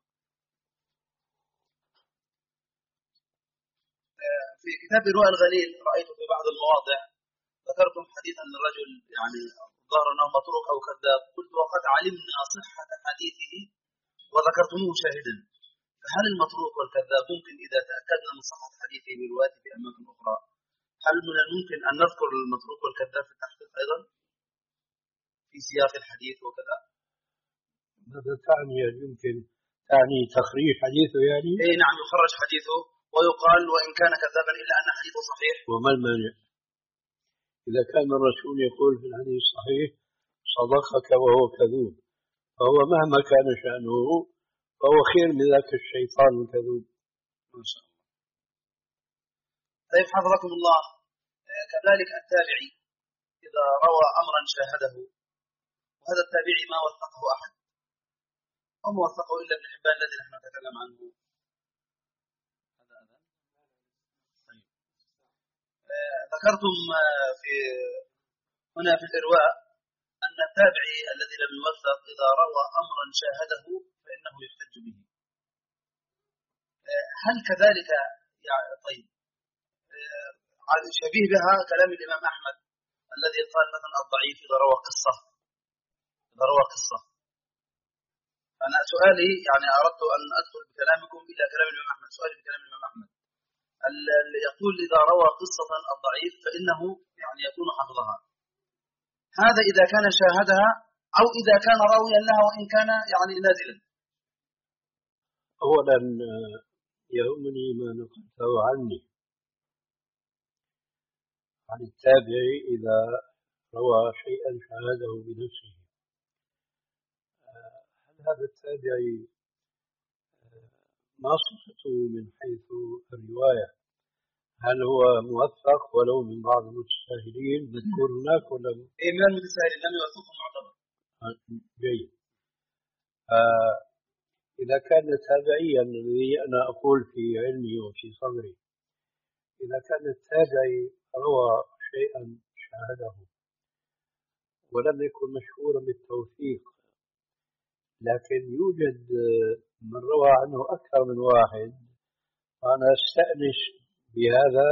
في كتاب رؤى الغليل رأيت في بعض المواضع ذكرتم حديث أن الرجل يعني ظهر أنه متروك أو كذاب، قلت وقد علمنا صحة حديثه وذكرتموه شاهدا، فهل المتروك والكذاب ممكن إذا تأكدنا من صحة حديثه بروايته في أماكن أخرى هل من الممكن أن نذكر المتروك والكذاب في التحقيق أيضا في سياق الحديث وكذا؟ ماذا تعني؟ يمكن تعني تخريج حديثه يعني؟ اي نعم، يخرج حديثه ويقال وإن كان كذابا إلا أن حديثه صحيح. وما المانع؟ إذا كان الرسول يقول في الحديث الصحيح صدقك وهو كذوب، فهو مهما كان شأنه فهو خير من ذاك الشيطان الكذوب. ما شاء الله. طيب حفظكم الله، كذلك التابعي إذا روى أمرا شاهده، وهذا التابعي ما وثقه أحد أو ما وثقه إلا ابن حبان الذي نحن نتكلم عنه. هذا أذن. طيب. آه ذكرتم آه في هنا في الإرواء أن التابعي الذي لم يوثق إذا روى أمرا شاهده فإنه يحتج به. آه هل كذلك يعني؟ طيب، آه شبيه بها كلام الإمام أحمد الذي قال مثلا الضعيف إذا روى قصة إذا روى قصة. أنا سؤالي يعني أردت أن أدخل بكلامكم إلى كلام الإمام أحمد. سؤالي بكلام الإمام أحمد اللي يقول إذا روى قصة الضعيف فإنه يعني يكون حفظها، هذا إذا كان شاهدها أو إذا كان راويا لها وإن كان يعني نازلا. أولا يهمني ما نقلته عني عن التابعي إذا روى شيئا شاهده بنفسه. هل هذا التابعي ما صفته من حيث الرواية؟ هل هو موثق ولو من بعض المتساهلين مذكور هناك ولا؟ إيه، من المتساهلين لم يوثقه معتبر. جيد. آه إذا كان تابعيا الذي أنا أقول في علمي وفي صدري، إذا كان التابعي روى شيئا شاهده ولم يكن مشهورا بالتوثيق، لكن يوجد من روى عنه أكثر من واحد، فأنا أستأنس بهذا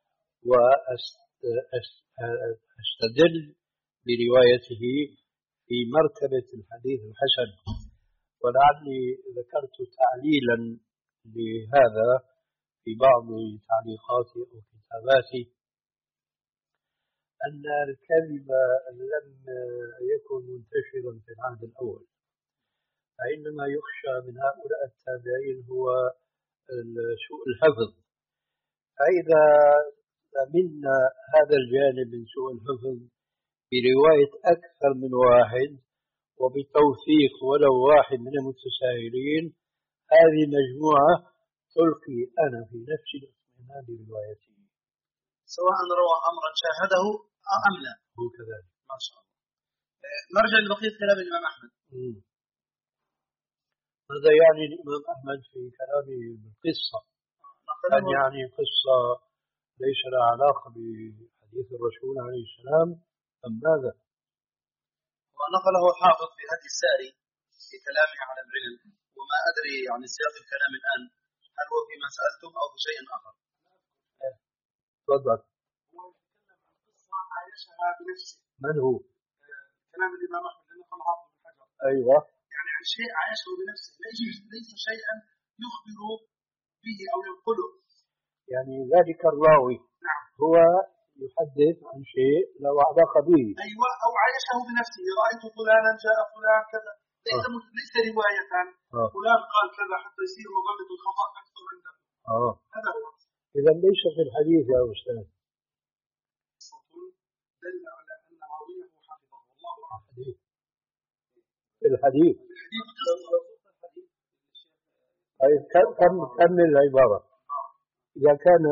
وأستدل بروايته في مرتبة الحديث الحسن. ولعلي ذكرت تعليلا لهذا في بعض تعليقاتي أو كتاباتي، أن الكذب لم يكن منتشرا في العهد الأول، فإنما يخشى من هؤلاء التابعين هو سوء الحفظ. فإذا منا هذا الجانب من سوء الحفظ برواية أكثر من واحد وبتوثيق ولو واحد من المتساهلين، هذه مجموعة تلقي أنا في نفسي الاطمئنان بروايته سواء روى أمرا شاهده أم لا. هو كذلك. ما شاء الله. نرجع لبقية كلام الإمام أحمد. مم. ماذا يعني الإمام أحمد في كلامه بالقصة؟ هل يعني قصة ليس لها علاقة بحديث الرسول عليه السلام أم ماذا؟ ونقله حافظ في هدي الساري في كلامه على العلم، وما أدري يعني سياق الكلام الآن هل هو فيما سألتم أو في شيء آخر. تفضل. هو يتكلم عن قصة عايشها بنفسه. من هو؟ كلام الإمام أحمد لأنه قال حافظ بن حجر. أيوة. يعني عن شيء عايشه بنفسه، ليس ليس شيئا يخبر به أو ينقله. يعني ذلك الراوي نعم. هو يحدث عن شيء له علاقة به. أيوة، أو عايشه بنفسه. رأيت فلانا جاء فلان كذا، ليس آه. ليس رواية. آه. فلان قال كذا حتى يصير مظلة الخطأ أكثر عنده. آه. هذا هو. إذا ليس في الحديث يا أستاذ. دل على أن راويه حفظه والله أعلم. في الحديث. طيب كم كمل العبارة. إذا كان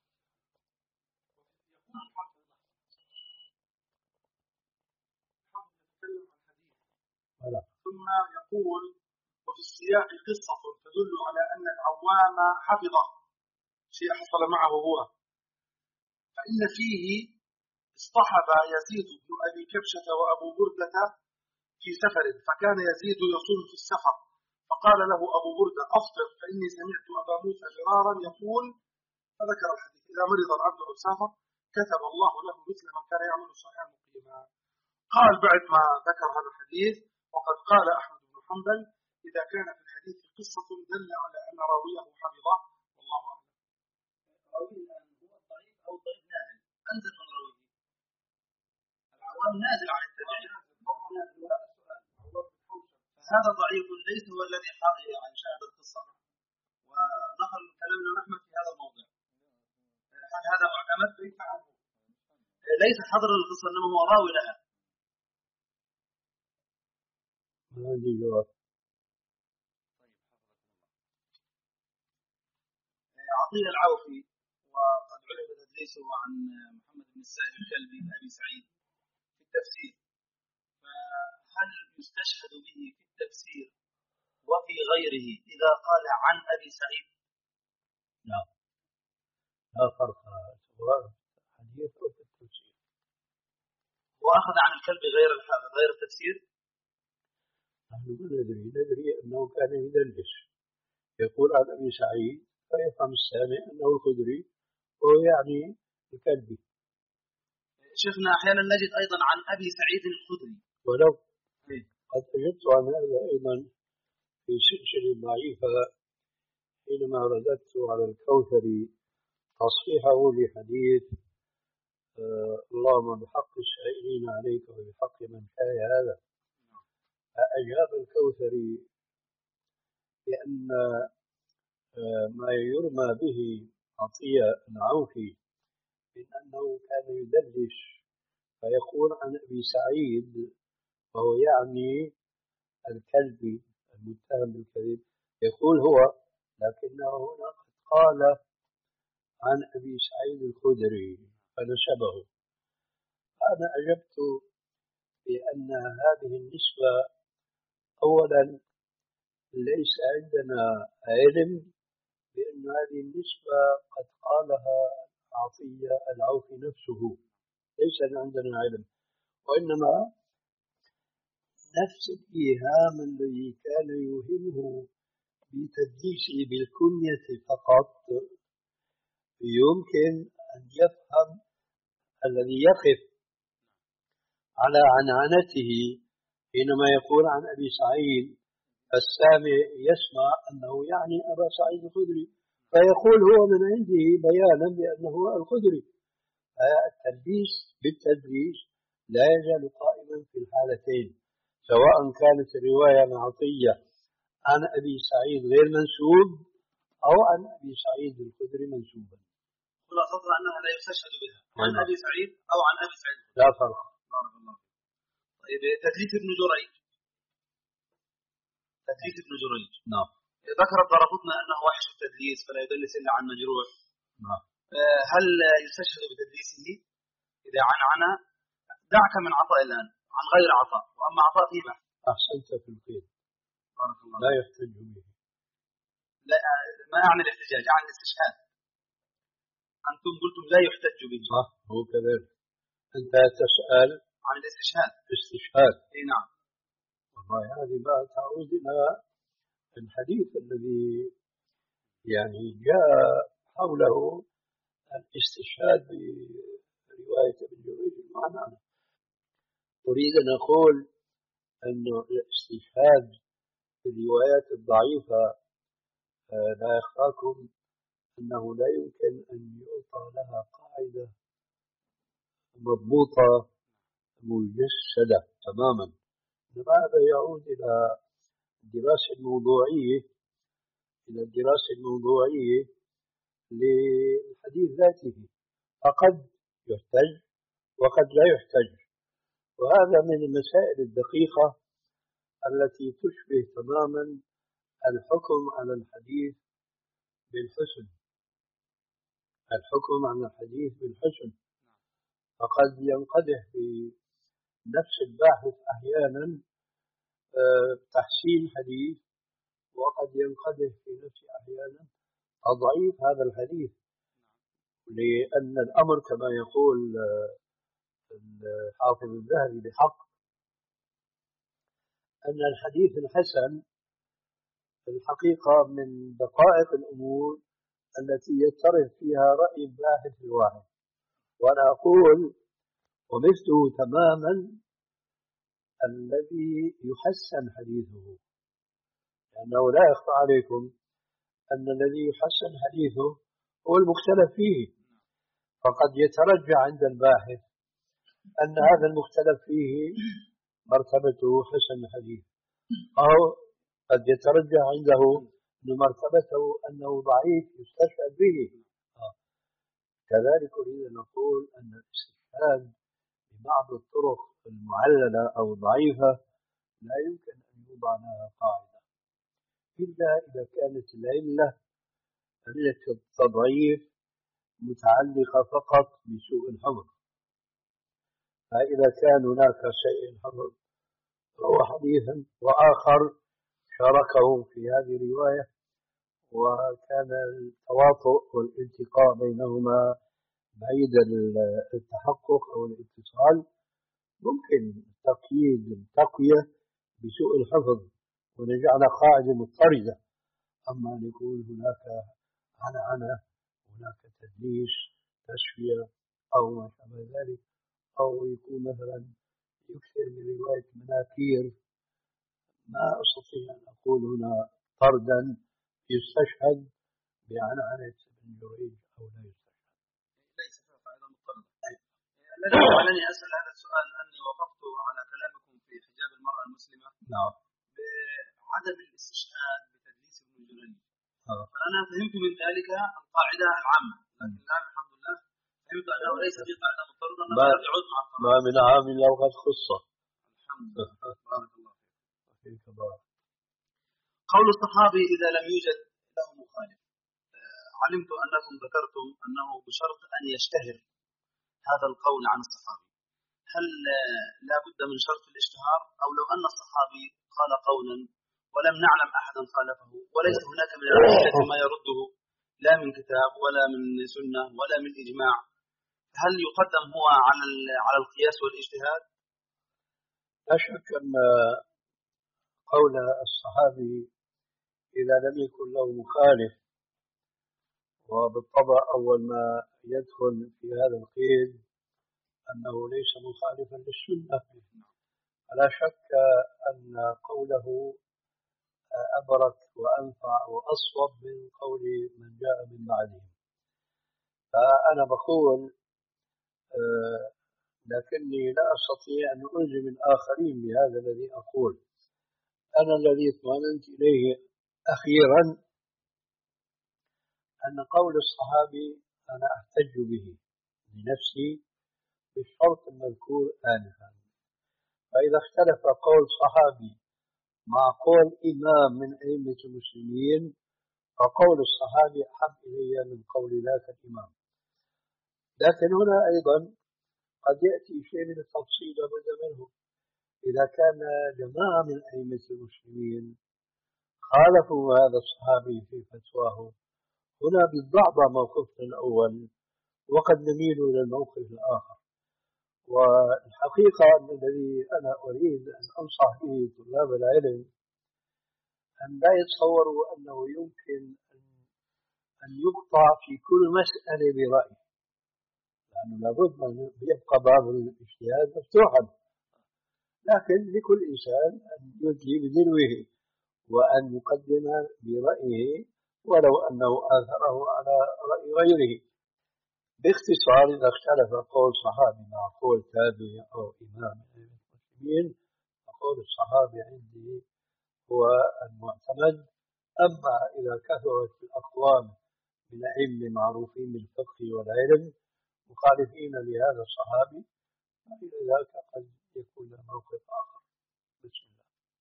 ثم يقول وفي السياق قصة تدل على أن العوام حفظه شيء حصل معه هو، فإن فيه اصطحب يزيد بن أبي كبشة وأبو بردة في سفر، فكان يزيد يصوم في السفر، فقال له أبو بردة أفطر فإني سمعت أبا موسى مرارا يقول، فذكر الحديث إذا مرض العبد أو سافر كتب الله له مثل ما كان يعمل صحيحا مقيما. قال بعد ما ذكر هذا الحديث وقد قال أحمد بن حنبل إذا كان في الحديث قصة دل على أن راويه حفظه والله أعلم. راويه الآن هو الضعيف أو الضعيف نازل، أنزل من راويه. العوام نازل عن التابعين. هذا ضعيف ليس هو الذي يعني شاهد القصة ونقل كلام الإمام أحمد في هذا الموضوع. هل هذا معتمد؟ ليس حضر القصة إنما هو راوي لها. ما عندي جواب. عطية العوفي وقد عرف تدريسه عن محمد بن السائب الكلبي أبي سعيد في التفسير، فهل يستشهد به في التفسير وفي غيره إذا قال عن أبي سعيد؟ لا لا فرق سواء حديث أو في التفسير. وأخذ عن الكلب غير غير التفسير. نحن لا ندري ندري أنه كان يدلس يقول عن أبي سعيد فيفهم السامع أنه الخدري وهو يعني الكلبي. شيخنا أحيانا نجد أيضا عن أبي سعيد الخدري ولو قد أجبت عن هذا أيضا في سلسلة ضعيفة حينما رددت على الكوثري تصحيحه لحديث آه اللهم بحق السائلين عليك وبحق من شاء هذا. فأجاب الكوثري بأن آه ما يرمى به عطية العوفي من أنه كان يدلس فيقول عن أبي سعيد وهو يعني الكلبي المتهم بالكذب، يقول هو لكنه هنا قد قال عن أبي سعيد الخدري فنسبه. أنا أجبت بأن هذه النسبة أولا ليس عندنا علم بأن هذه النسبة قد قالها عطية العوفي نفسه، ليس عندنا علم، وإنما نفس الإيهام الذي كان يوهمه بتدليسه بالكنية فقط يمكن أن يفهم الذي يقف على عنعنته حينما يقول عن أبي سعيد السامع يسمع أنه يعني أبا سعيد الخدري فيقول هو من عنده بيانا بأنه الخدري. التلبيس بالتدليس لا يزال قائما في الحالتين، سواء كانت الرواية عطية عن أبي سعيد غير منسوب أو عن أبي سعيد الخدري منسوبا. خلاصتها أنها لا يستشهد بها عن أبي سعيد أو عن أبي سعيد لا فرق. بارك الله. طيب تدليس ابن جريج، تدليس ابن جريج نعم ذكر الدارقطني أنه وحش التدليس فلا يدلس إلا عن مجروح. نعم. هل يستشهد بتدليسه إذا عن عنا؟ دعك من عطاء الآن عن غير عطاء، وأما عطاء فيه بحث. أحسنت في الخير. بارك الله. لا يحتج به. لا ما أعني الاحتجاج، عن الاستشهاد. أنتم قلتم لا يحتج به. صح هو كذلك. أنت تسأل عن الاستشهاد. استشهاد. اي نعم. والله هذه بقى تعود إلى الحديث الذي يعني جاء حوله الاستشهاد برواية ابن جريج المعنى. أريد أن أقول أن الاستشهاد في الروايات الضعيفة لا يخفاكم أنه لا يمكن أن يعطى لها قاعدة مضبوطة مجسدة تماما. هذا يعود إلى الدراسة الموضوعية إلى الدراسة الموضوعية للحديث ذاته، فقد يحتج وقد لا يحتج، وهذا من المسائل الدقيقة التي تشبه تماما الحكم على الحديث بالحسن. الحكم على الحديث بالحسن فقد ينقدح في نفس الباحث أحيانا تحسين حديث، وقد ينقدح في نفس أحيانا تضعيف هذا الحديث، لأن الأمر كما يقول الحافظ الذهبي بحق أن الحديث الحسن في الحقيقة من دقائق الأمور التي يضطرب فيها رأي الباحث الواحد. وأنا أقول ومثله تماما الذي يحسن حديثه، لأنه لا يخفى عليكم أن الذي يحسن حديثه هو المختلف فيه، فقد يترجع عند الباحث أن هذا المختلف فيه مرتبته حسن الحديث، أو قد يترجح عنده أن مرتبته أنه ضعيف يستشهد به. آه. كذلك أريد أن نقول أن الاستشهاد ببعض الطرق المعللة أو ضعيفة لا يمكن أن يوضع لها قاعدة إلا إذا كانت العلة علة التضعيف متعلقة فقط بسوء الحفظ. فإذا كان هناك شيء الحفظ روى حديثا وآخر شاركه في هذه الرواية وكان التواطؤ والالتقاء بينهما بعيد التحقق أو الاتصال، ممكن تقييد التقوية بسوء الحفظ ونجعل قاعدة مضطردة. أما أن يكون هناك عنعنة، هناك تدليس، تسوية أو ما شابه ذلك، أو يكون مثلا يكثر من رواية مناكير، ما أستطيع أن أقول هنا طردا يستشهد بعنعنة ابن جريج أو لا يستشهد. ليس فيها قاعدة مضطردة. الذي جعلني أسأل هذا السؤال أني وقفت على كلامكم في حجاب المرأة المسلمة. نعم. بعدم الاستشهاد بتدليس ابن جريج. آه. فأنا فهمت من ذلك القاعدة العامة، لكن الآن الحمد لله فهمت أنه ليس في قاعدة مضطردة، أنه قد يعود مع القرآن. ما من عام لو قد خصه. الحمد لله. بارك الله فيك. بارك. قول الصحابي إذا لم يوجد له مخالف. علمت أنكم ذكرتم أنه بشرط أن يشتهر هذا القول عن الصحابي. هل لا بد من شرط الاشتهار، أو لو أن الصحابي قال قولا ولم نعلم أحدا خالفه وليس هناك من الأدلة ما يرده لا من كتاب ولا من سنة ولا من إجماع، هل يقدم هو على على القياس والاجتهاد؟ لا شك أن قول الصحابي إذا لم يكن له مخالف، وبالطبع أول ما يدخل في هذا القيد أنه ليس مخالفا للسنة، فلا شك أن قوله أبرك وأنفع وأصوب من قول من جاء من بعدهم. فأنا بقول آه لكني لا أستطيع أن ألزم الآخرين بهذا الذي أقول. أنا الذي اطمأننت إليه أخيرا أن قول الصحابي أنا أحتج به لنفسي بالشرط المذكور آنفا. فإذا اختلف قول صحابي مع قول إمام من أئمة المسلمين فقول الصحابي أحب إلي من قول ذاك الإمام. لكن هنا أيضا قد يأتي شيء من التفصيل لابد منه. إذا كان جماعة من أئمة المسلمين خالفوا هذا الصحابي في فتواه، هنا بالضعف موقفنا الأول وقد نميل إلى الموقف الآخر. والحقيقة أن الذي أنا أريد أن أنصح به طلاب العلم أن لا يتصوروا أنه يمكن أن يقطع في كل مسألة برأي، لأنه لابد أن يبقى باب الاجتهاد مفتوحا، لكن لكل إنسان أن يدلي بدلوه وأن يقدم برأيه ولو أنه آثره على رأي غيره. باختصار إذا اختلف قول صحابي مع قول تابعي أو إمام المسلمين فقول الصحابي عندي هو المعتمد. أما إذا كثرت الأقوال من أئمة معروفين بالفقه والعلم مخالفين لهذا الصحابي فإلى ذلك قد يكون موقف آخر. بسم الله.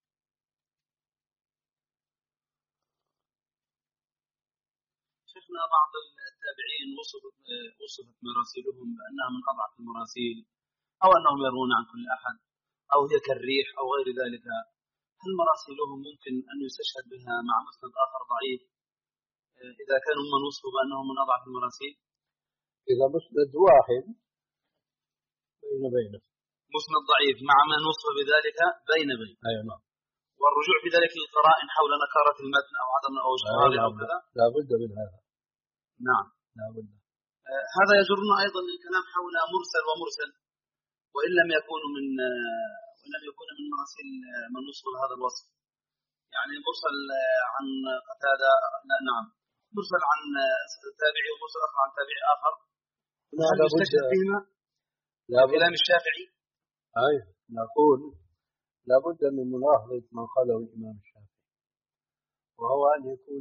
شفنا بعض التابعين وصفت وصفت مراسيلهم بأنها من أضعف المراسيل، أو أنهم يرون عن كل أحد، أو هي كالريح أو غير ذلك. هل مراسيلهم ممكن أن يستشهد بها مع مسند آخر ضعيف إذا كانوا من وصفوا بأنهم من أضعف المراسيل؟ إذا مسند واحد بين بينه مسند ضعيف مع من وصف بذلك بين بين. أي نعم. والرجوع في ذلك للقرائن حول نكارة المتن أو عدم أو اشتهاره أو كذا. لا بد من هذا. نعم. لا بد. آه هذا يجرنا أيضا للكلام حول مرسل ومرسل، وإن لم يكونوا من آه وإن لم يكون من مراسيل آه من وصف هذا الوصف. يعني مرسل آه عن قتادة، لا نعم، مرسل عن تابعي ومرسل آخر عن تابعي آخر. هل يستشهد بهما؟ لا بد. كلام الشافعي. أي نقول لابد من ملاحظة ما قاله الإمام الشافعي، وهو أن يكون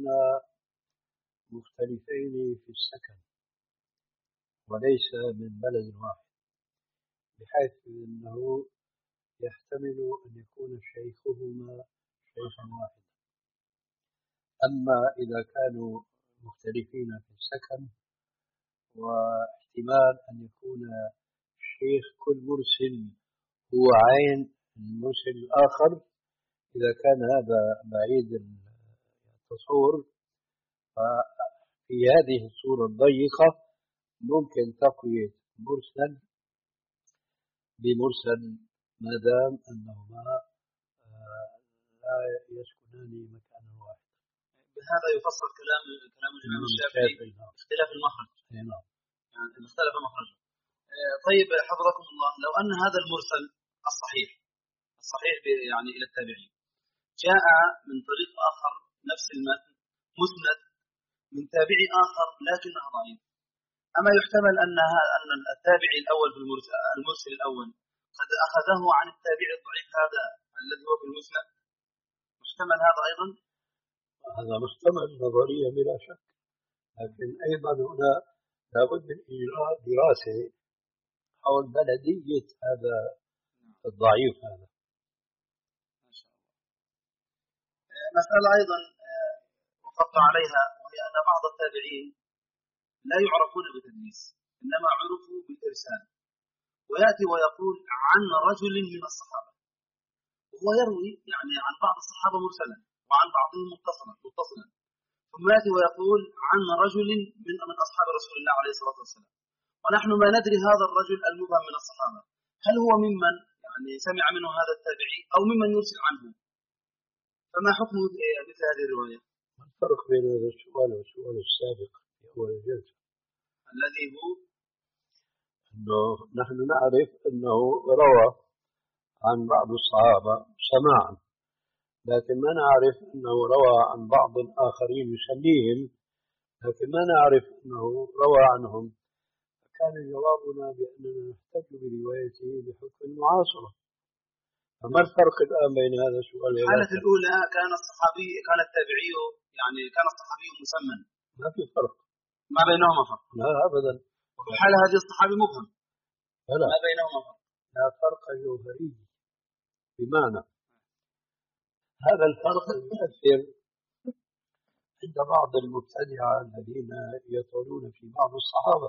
مختلفين في السكن وليس من بلد واحد، بحيث أنه يحتمل أن يكون شيخهما شيخا واحدا. أما إذا كانوا مختلفين في السكن واحتمال أن يكون الشيخ كل مرسل هو عين المرسل الآخر، إذا كان هذا بعيد التصور، ففي هذه الصورة الضيقة ممكن تقوية مرسل بمرسل ما دام أنهما لا يسكنان مكانا واحدا. بهذا يفسر كلام كلام الإمام الشافعي اختلاف المخرج. نعم. يعني اختلف مخرجه. طيب حفظكم الله، لو أن هذا المرسل الصحيح الصحيح يعني إلى التابعين جاء من طريق آخر نفس المتن مسند من تابعي آخر لكنه ضعيف، أما يحتمل أن أن التابعي الأول في المرسل الأول قد أخذه عن التابعي الضعيف هذا الذي هو في المسند؟ محتمل هذا أيضا؟ هذا محتمل نظريا بلا شك، لكن أيضا هنا لابد من إجراء دراسة حول بلدية هذا الضعيف هذا. ما شاء الله. مسألة أيضا وقفت عليها، وهي أن بعض التابعين لا يعرفون بالتدليس، إنما عرفوا بالإرسال، ويأتي ويقول عن رجل من الصحابة، وهو يروي يعني عن بعض الصحابة مرسلا وعن بعضهم متصلا متصلا ثم يأتي ويقول عن رجل من من أصحاب رسول الله عليه الصلاة والسلام، ونحن ما ندري هذا الرجل المبهم من الصحابة هل هو ممن يعني سمع منه هذا التابعي أو ممن يرسل عنه، فما حكم مثل هذه الرواية؟ ما الفرق بين هذا السؤال والسؤال السابق في أول الجلسة الذي هو أنه نحن نعرف أنه روى عن بعض الصحابة سماعا، لكن ما نعرف أنه روى عن بعض آخرين يسميهم، لكن ما نعرف أنه روى عنهم، فكان جوابنا بأننا نحتج بروايته بحكم المعاصرة. فما الفرق الآن بين هذا السؤال والآخر؟ الحالة الأولى كان الصحابي كان التابعي يعني كان الصحابي مسمى، ما في فرق، ما بينهما فرق. لا أبدا. وفي الحالة هذه الصحابي مبهم، لا ما بينهما فرق. لا فرق جوهري، بمعنى هذا الفرق يؤثر عند بعض المبتدعة الذين يطولون في بعض الصحابة،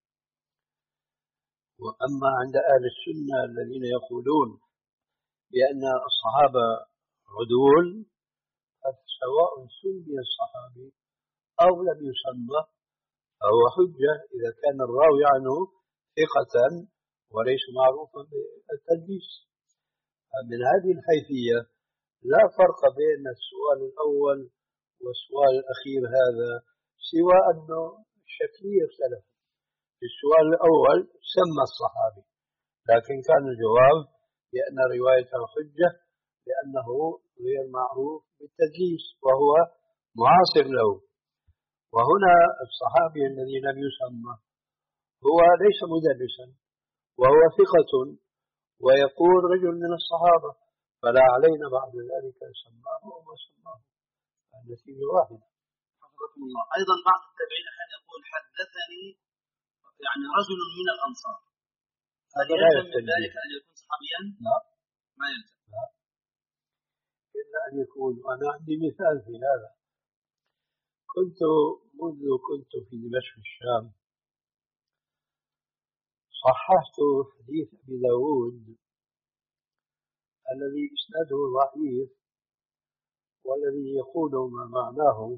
وأما عند أهل السنة الذين يقولون بأن الصحابة عدول، سواء سمي الصحابي أو لم يسمى فهو حجة إذا كان الراوي عنه ثقة وليس معروفا بالتدليس. من هذه الحيثية لا فرق بين السؤال الأول والسؤال الأخير هذا، سوى أنه الشكلية اختلفت. في السؤال الأول سمى الصحابي، لكن كان الجواب بأن روايته حجة لأنه غير معروف بالتدليس وهو معاصر له. وهنا الصحابي الذي لم يسمى هو ليس مدلسا وهو ثقة ويقول رجل من الصحابة، فلا علينا بعد ذلك سماه أو ما سماه، النتيجة واحدة. حفظكم الله. أيضا بعض التابعين أحيانا يقول حدثني يعني رجل من الأنصار، هذا لا يلزم من ذلك أن يكون صحابيا؟ لا ما يلزم، لا، إلا أن يكون. أنا عندي مثال في هذا. كنت منذ كنت في دمشق الشام صححت حديث أبي داود الذي إسناده ضعيف، والذي يقول ما معناه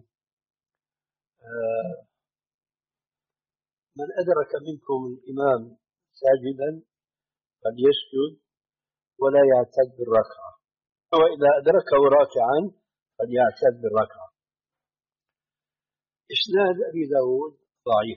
آه من أدرك منكم الإمام ساجدا فليسجد ولا يعتد بالركعة، وإذا أدركه راكعا فليعتد بالركعة. إسناد أبي داود ضعيف،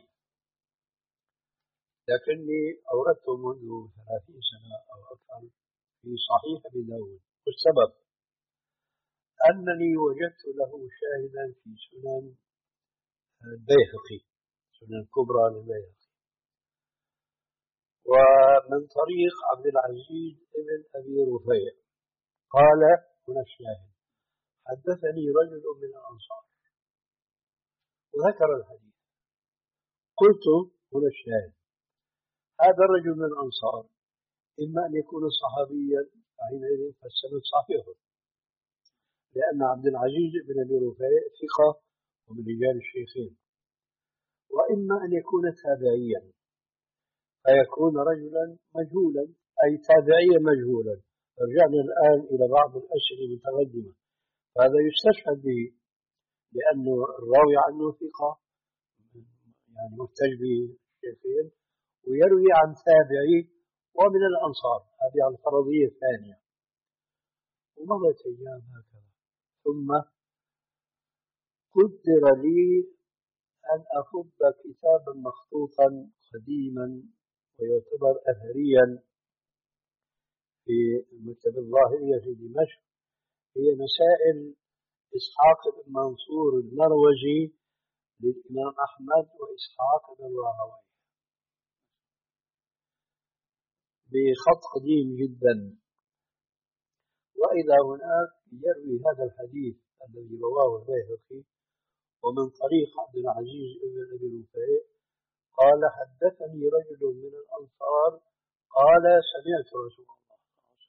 لكني أوردته منذ ثلاثين سنة أو أكثر في صحيح أبي داود، والسبب أنني وجدت له شاهدا في سنن البيهقي، سنن الكبرى للبيهقي، ومن طريق عبد العزيز ابن أبي رفيع قال هنا الشاهد: حدثني رجل من الأنصار وذكر الحديث. قلت هنا الشاهد: هذا الرجل من الأنصار إما أن يكون صحابيا حينئذ فالسند صحيح، لأن عبد العزيز بن أبي رفيع ثقة ومن رجال الشيخين، وإما أن يكون تابعيا فيكون رجلا مجهولا، أي تابعيا مجهولا. رجعنا الآن إلى بعض الأسئلة المتقدمة، فهذا يستشهد به لأنه الراوي عنه ثقة يعني محتج بالشيخين، ويروي عن تابعي ومن الأنصار، هذه على الفرضية الثانية. ومضت أيام هكذا، ثم قدر لي أن أفض كتابا مخطوطا قديما ويعتبر أثريا في المكتبة الظاهرية في دمشق، هي مسائل إسحاق بن منصور المروزي للإمام أحمد وإسحاق بن راهويه، بخط قديم جدا. وإلى هناك يروي هذا الحديث الذي رواه البيهقي ومن طريق عبد العزيز بن أبي رفيع قال: حدثني رجل من الأنصار قال: سمعت رسول الله.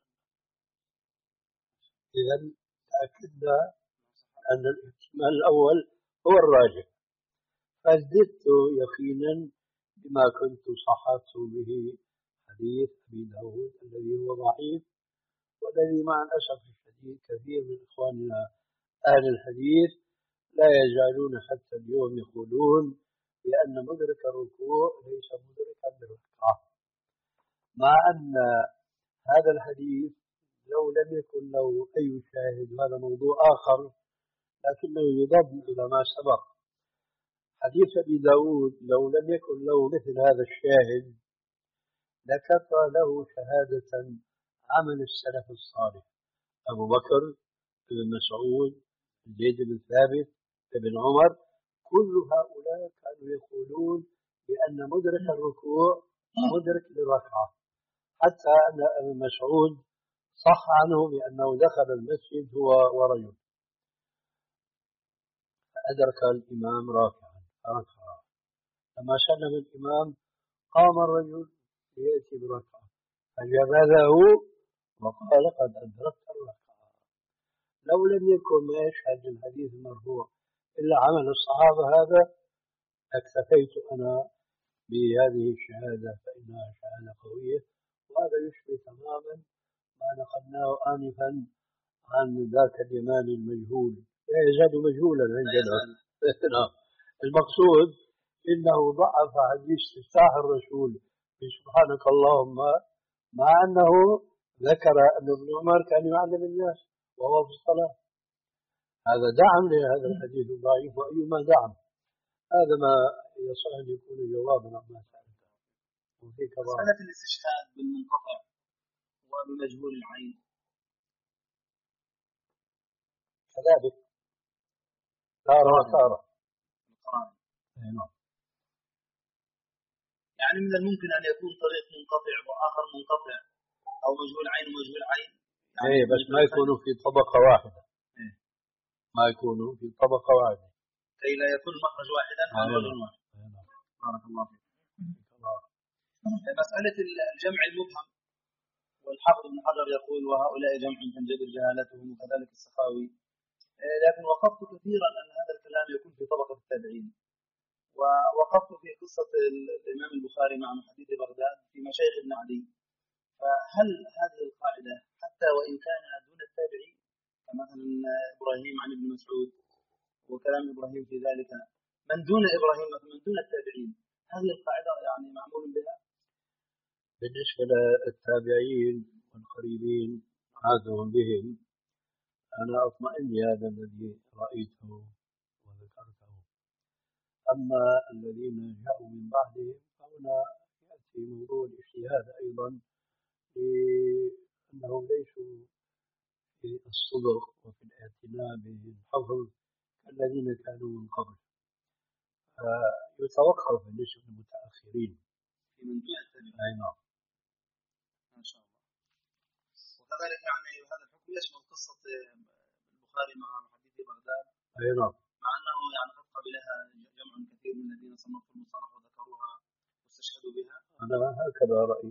إذا تأكدنا أن الاحتمال الأول هو الراجح، فازددت يقينا بما كنت صححت به حديث أبي داود الذي هو ضعيف، والذي مع الأسف الشديد كثير من إخواننا أهل الحديث لا يزالون حتى اليوم يقولون بأن مدرك الركوع ليس مدركا للركعة، مع أن هذا الحديث لو لم يكن له أي شاهد، هذا موضوع آخر، لكنه يضم إلى ما سبق. حديث أبي داود لو لم يكن له مثل هذا الشاهد لكفى له شهادة عمل السلف الصالح: أبو بكر، ابن مسعود، زيد بن ثابت، ابن عمر، كل هؤلاء كانوا يقولون بأن مدرك الركوع مدرك للركعة، حتى أن ابن مسعود صح عنه بأنه دخل المسجد هو ورجل فأدرك الإمام راكعا فركع، لما سلم الإمام قام الرجل ليأتي بركعة فجبذه وقال: قد أدركت الركعة. لو لم يكن ما يشهد الحديث المرفوع إلا عمل الصحابة هذا اكتفيت أنا بهذه الشهادة، فإنها شهادة قوية. وهذا يشبه تماما ما نقلناه آنفا عن ذاك اليماني المجهول، لا يزال مجهولا عندنا. المقصود إنه ضعف حديث استفتاح الرسول سبحانك اللهم، مع أنه ذكر أن ابن عمر كان يعلم الناس وهو في الصلاة. هذا دعم لهذا الحديث الضعيف، وأيما دعم. هذا ما يصح أن يكون جوابا عما سألته. وفيك مسألة الاستشهاد بالمنقطع وبمجهول العين كذلك تارة وتارة. نعم. يعني من الممكن أن يكون طريق منقطع وآخر منقطع، أو مجهول عين ومجهول عين، يعني إيه، بس ما يكونوا في طبقة واحدة. إيه. ما يكونوا في طبقة واحدة كي لا يكون مخرج واحدا عن رجل واحد. بارك الله فيك. مسألة الجمع المبهم، والحافظ ابن حجر يقول: وهؤلاء جمع تنجبر جهالتهم، وكذلك السخاوي. لكن وقفت كثيرا أن هذا الكلام يكون في طبقة التابعين، ووقفت في قصة الإمام البخاري مع محدث بغداد في مشايخ ابن عدي. فهل هذه القاعدة حتى وإن كان دون التابعين، كمثلا إبراهيم عن ابن مسعود وكلام إبراهيم في ذلك، من دون إبراهيم من دون التابعين، هذه القاعدة يعني معمول بها؟ بالنسبة للتابعين والقريبين عادهم بهم، أنا أطمئن لهذا الذي رأيته وذكرته. أما الذين جاءوا من بعدهم فهنا يأتي موضوع الاجتهاد أيضا، لأنهم ليسوا في الصدق وفي الاعتناء بالحفظ كالذين كانوا من قبل، فيتوقف بالنسبة للمتأخرين في من دون التابعين. أي نعم. ما شاء الله. وكذلك يعني هذا الحكم يشمل قصة البخاري مع حديث بغداد. أي نعم. مع أنه يعني قد قبلها جمع كثير من الذين صنفوا المصطلح وذكروها واستشهدوا بها. أنا هكذا رأيي.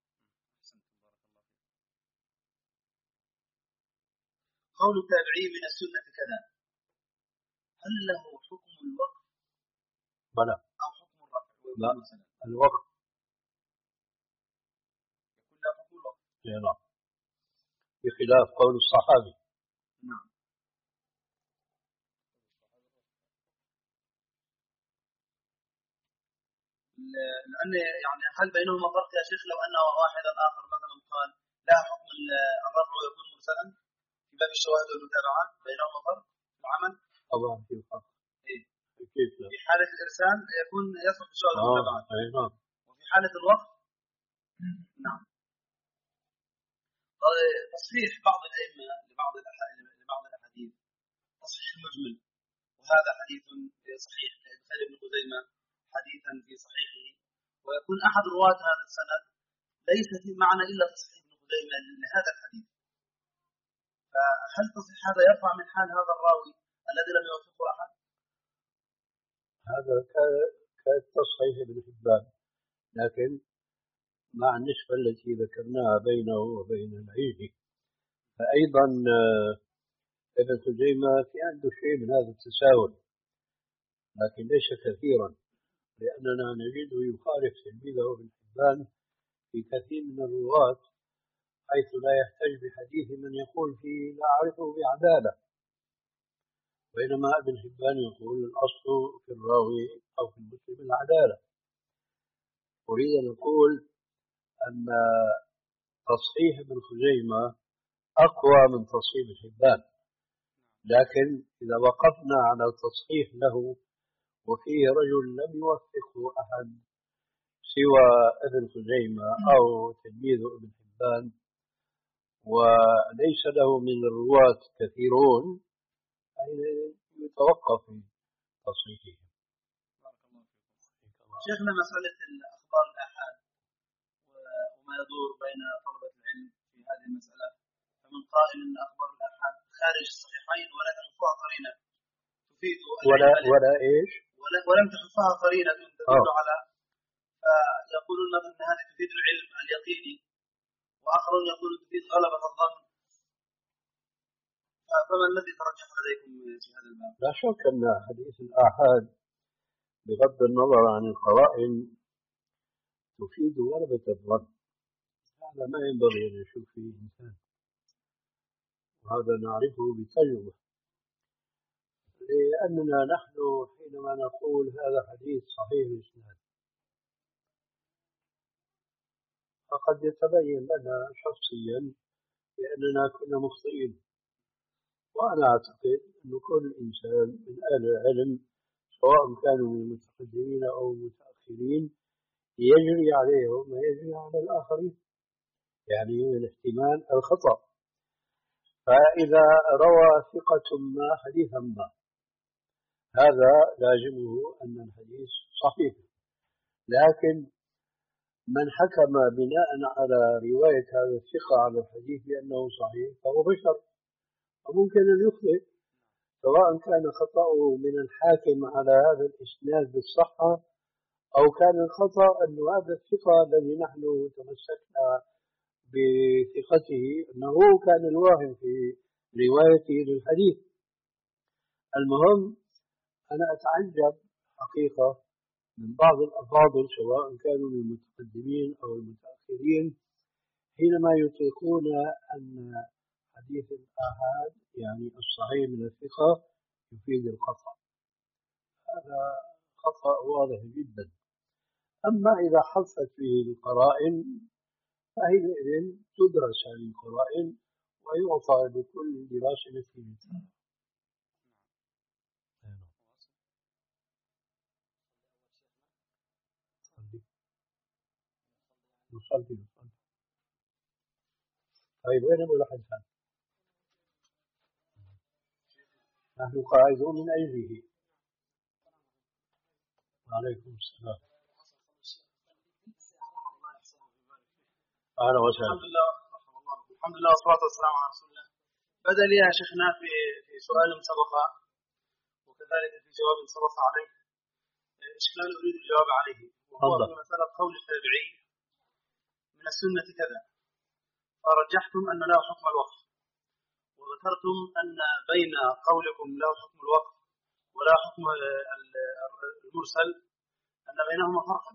قول التابعي من السنة كذا، هل له حكم الوقف؟ بلى. أو حكم الرفع؟ لا، الوقف يكون له حكم الوقف. نعم، بخلاف قول الصحابي. نعم. لأن يعني هل بينهما فرق يا شيخ لو أن واحدا آخر مثلا قال لا حكم الرفع ويكون مرسلا في باب الشواهد والمتابعات، بينهما فرق في العمل؟ طبعا في فرق. إيه؟ كيف لا؟ في حالة الإرسال يكون يصلح في الشواهد والمتابعات. آه. أي نعم. وفي حالة الوقف نعم. تصحيح بعض الأئمة لبعض لبعض الأحاديث تصحيح مجمل، وهذا حديث صحيح لإدخال ابن خزيمة حديثا في صحيحه، ويكون أحد رواة هذا السند ليس في معنى إلا تصحيح ابن خزيمة لهذا الحديث. فهل تصحيح هذا يرفع من حال هذا الراوي الذي لم يوثقه أحد؟ هذا كتصحيح ابن حبان، لكن مع النسبة التي ذكرناها بينه وبين العيدي، فأيضا ابن خزيمة في عنده شيء من هذا التساهل، لكن ليس كثيرا، لأننا نجده يخالف تلميذه ابن حبان في كثير من الرواة، حيث لا يحتج بحديث من يقول فيه لا أعرفه بعدالة، بينما ابن حبان يقول الأصل في الراوي أو في المسلم العدالة. أريد أن أقول أن تصحيح ابن خزيمة أقوى من تصحيح ابن حبان، لكن إذا وقفنا على تصحيح له وفيه رجل لم يوثقه أحد سوى ابن خزيمة أو تلميذ ابن حبان، وليس له من الرواة كثيرون، يتوقف في تصحيحه. شيخنا مسألة الأخبار الآحاد وما يدور بين طلبة العلم في هذه المسألة، فمن قائل أن أخبار الآحاد خارج الصحيحين ولا تحفها قرينة تفيد ولا ولا إيش؟ ولا ولم تحفها قرينة تدل أوه. على، فيقولون أن هذه تفيد العلم اليقيني، وآخرون يقولون تفيد غلبة الظن. فما الذي ترجح لديكم في هذا الباب؟ لا شك أن حديث الآحاد بغض النظر عن القرائن تفيد غلبة الظن، هذا ما ينبغي أن يشك فيه إنسان، وهذا نعرفه بتجربة، لأننا نحن حينما نقول هذا حديث صحيح الإسناد فقد يتبين لنا شخصيا بأننا كنا مخطئين، وأنا أعتقد أن كل إنسان من أهل العلم سواء كانوا من المتقدمين أو المتأخرين يجري عليهم ما يجري على الآخرين، يعني من احتمال الخطأ. فإذا روى ثقة ما حديثا ما هذا لازمه أن الحديث صحيح، لكن من حكم بناء على رواية هذا الثقة على الحديث بأنه صحيح فهو بشر وممكن أن يخطئ، سواء كان خطأه من الحاكم على هذا الإسناد بالصحة أو كان الخطأ أن هذا الثقة الذي نحن تمسكنا بثقته أنه كان الواهم في روايته للحديث. المهم أنا أتعجب حقيقة من بعض الأفاضل سواء كانوا من المتقدمين أو المتأخرين حينما يطلقون أن حديث الآحاد يعني الصحيح من الثقة يفيد الخطأ، هذا خطأ واضح جدا. أما إذا حصلت فيه القرائن فحينئذ تدرس هذه القرائن ويعطى لكل دراسة نتيجتها. نصلي نصلي. طيب وين أبو الحسن؟ نحن قاعدون من أجله. وعليكم السلام. أهلا وسهلا. الحمد لله الحمد لله والصلاة والسلام على رسول الله. بدأ لي يا شيخنا في في سؤال سبق وكذلك في جواب سبق عليه إشكال أريد الجواب عليه، وهو في مسألة قول التابعي من السنة كذا، فرجحتم أن له حكم الوقف، وذكرتم أن بين قولكم له حكم الوقف ولا حكم المرسل أن بينهما فرقا،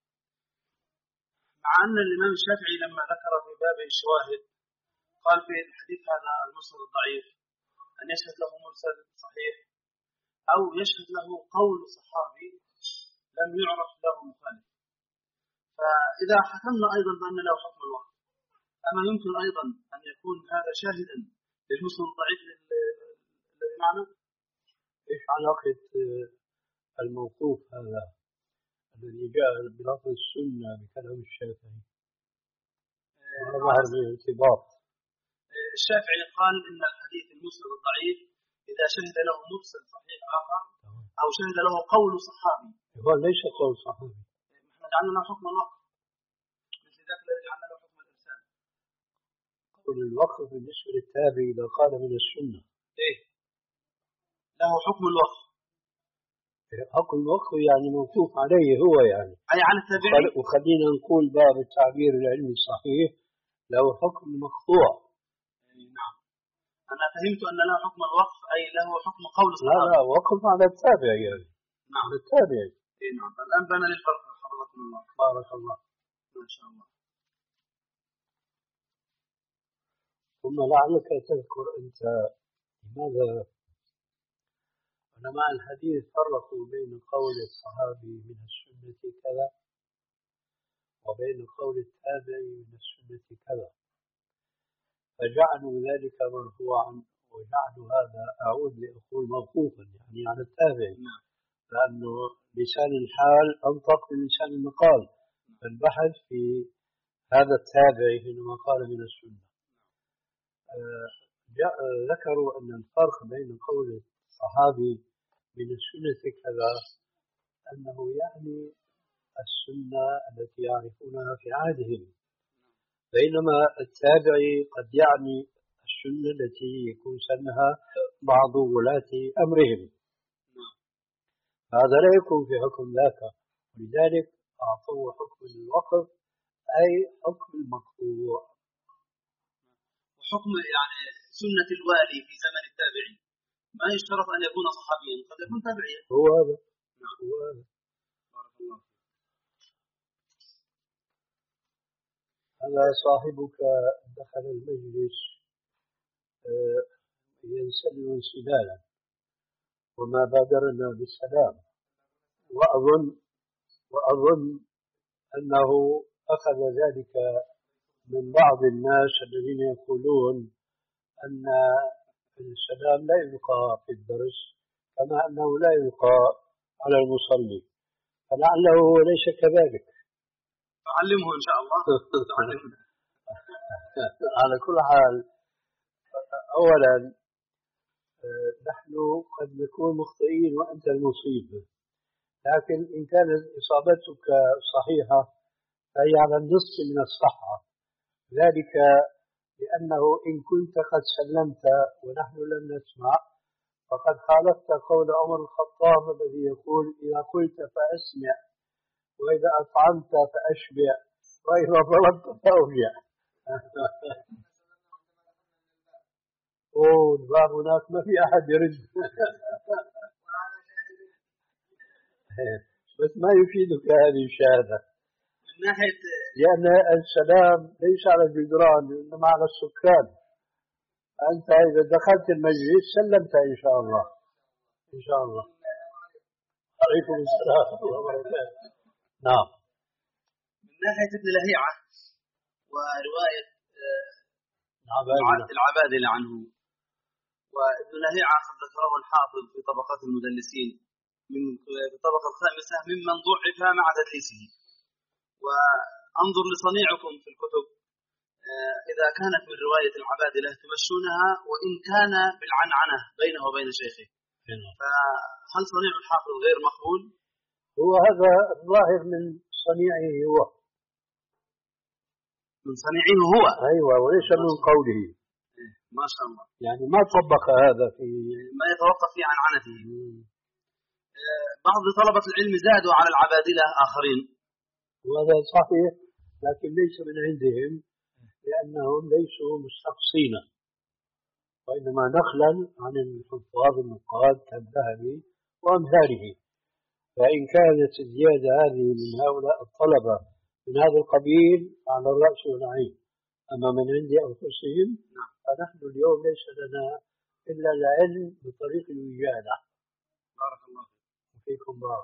مع أن الإمام الشافعي لما ذكر في باب الشواهد قال في الحديث هذا المسند الضعيف أن يشهد له مرسل صحيح أو يشهد له قول صحابي لم يعرف له مخالف. فإذا حكمنا أيضا بأن له حكم الوقف، أما يمكن أيضا أن يكون هذا شاهدا للمسند الضعيف الذي معنا؟ إيش علاقة الموقوف هذا الذي جاء بلفظ السنة بكلام الشافعي؟ ما ظهر به ارتباط. الشافعي قال إن الحديث المسند الضعيف إذا شهد له مرسل صحيح آخر أو شهد له قول صحابي. هو ليس قول صحابي. نحن جعلنا له حكم الوقف مثل ذاك الذي جعلنا له حكم الإرسال. قول الوقف بالنسبة للتابعي إذا قال من السنة. إيه؟ له حكم الوقف. حكم الوقف يعني موقوف عليه هو يعني. أي على التابعي. وخلينا نقول باب التعبير العلمي الصحيح له حكم مقطوع. نعم. أنا فهمت أن له حكم الوقف أي له حكم قول الصحابي. لا لا وقف على التابع يعني. نعم. على التابع. إيه نعم. الآن بنا للفرق حفظكم الله. بارك الله. ما شاء الله. ثم لعلك تذكر أنت لماذا علماء الحديث فرقوا بين قول الصحابي من السنة كذا وبين قول التابعي من السنة كذا، فجعلوا ذلك مرفوعا وجعلوا هذا أعود لأقول موقوفا يعني على التابعي، لأنه لسان الحال أنطق من لسان المقال، فالبحث في هذا التابعي حينما قال من السنة. ذكروا أن الفرق بين قول الصحابي من السنة كذا أنه يعني السنة التي يعرفونها في عهدهم، بينما التابعي قد يعني السنة التي يكون سنها بعض ولاة أمرهم، هذا لا يكون في حكم ذاك، ولذلك أعطوه حكم الوقف أي حكم المقطوع. وحكم يعني سنة الوالي في زمن التابعين ما يشترط أن يكون صحابيا، قد يكون تابعيا. هو هذا. هو هذا. بارك الله. هذا صاحبك دخل المجلس ينسلم انسلالا وما بادرنا بالسلام، وأظن وأظن أنه أخذ ذلك من بعض الناس الذين يقولون أن السلام لا يلقى في الدرس كما أنه لا يلقى على المصلي، فلعله ليس كذلك. أعلمه إن شاء الله. على كل حال، أولا نحن قد نكون مخطئين وأنت المصيب، لكن إن كانت إصابتك صحيحة فهي على النصف من الصحة، ذلك لأنه إن كنت قد سلمت ونحن لم نسمع فقد خالفت قول عمر الخطاب الذي يقول إذا قلت فأسمع وإذا أطعمت فأشبع وإذا ضربت فأوجع. أوه الباب هناك ما في أحد يرد. بس ما يفيدك هذه الشهادة من ناحية لأن السلام ليس على الجدران إنما على السكان. أنت إذا دخلت المجلس سلمت إن شاء الله. إن شاء الله. عليكم السلام وبركاته. نعم. من ناحية ابن لهيعة ورواية العبادلة العبادلة عنه، وابن لهيعة قد ذكره الحافظ في طبقات المدلسين من الطبقة الخامسة ممن ضعف مع تدليسه. وأنظر لصنيعكم في الكتب إذا كانت من رواية العبادلة تمشونها وإن كان بالعنعنة بينه وبين شيخه، فهل صنيع الحافظ غير مقبول؟ هو هذا الظاهر من صنيعه هو، من صنيعه هو. أيوة، وليس من قوله. ما شاء الله. يعني ما طبق هذا في ما يتوقف في عنعنته. بعض طلبة العلم زادوا على العبادلة آخرين، وهذا صحيح، لكن ليس من عندهم، لأنهم ليسوا مستقصين، وإنما نقلا عن الحفاظ النقاد كالذهبي وأمثاله. فإن كانت الزيادة هذه من هؤلاء الطلبة من هذا القبيل على الرأس والعين، أما من عند أنفسهم فنحن اليوم ليس لنا إلا العلم بطريق الوجادة. بارك الله فيكم بارك.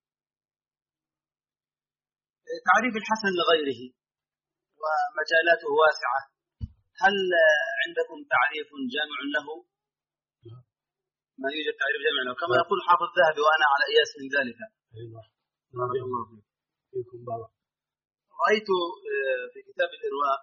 تعريف الحسن لغيره ومجالاته واسعة، هل عندكم تعريف جامع له؟ ما يوجد تعريف جامع له، كما يقول حافظ الذهبي وأنا على إياس من ذلك. بارك الله فيكم بارك. رأيت في كتاب الإرواء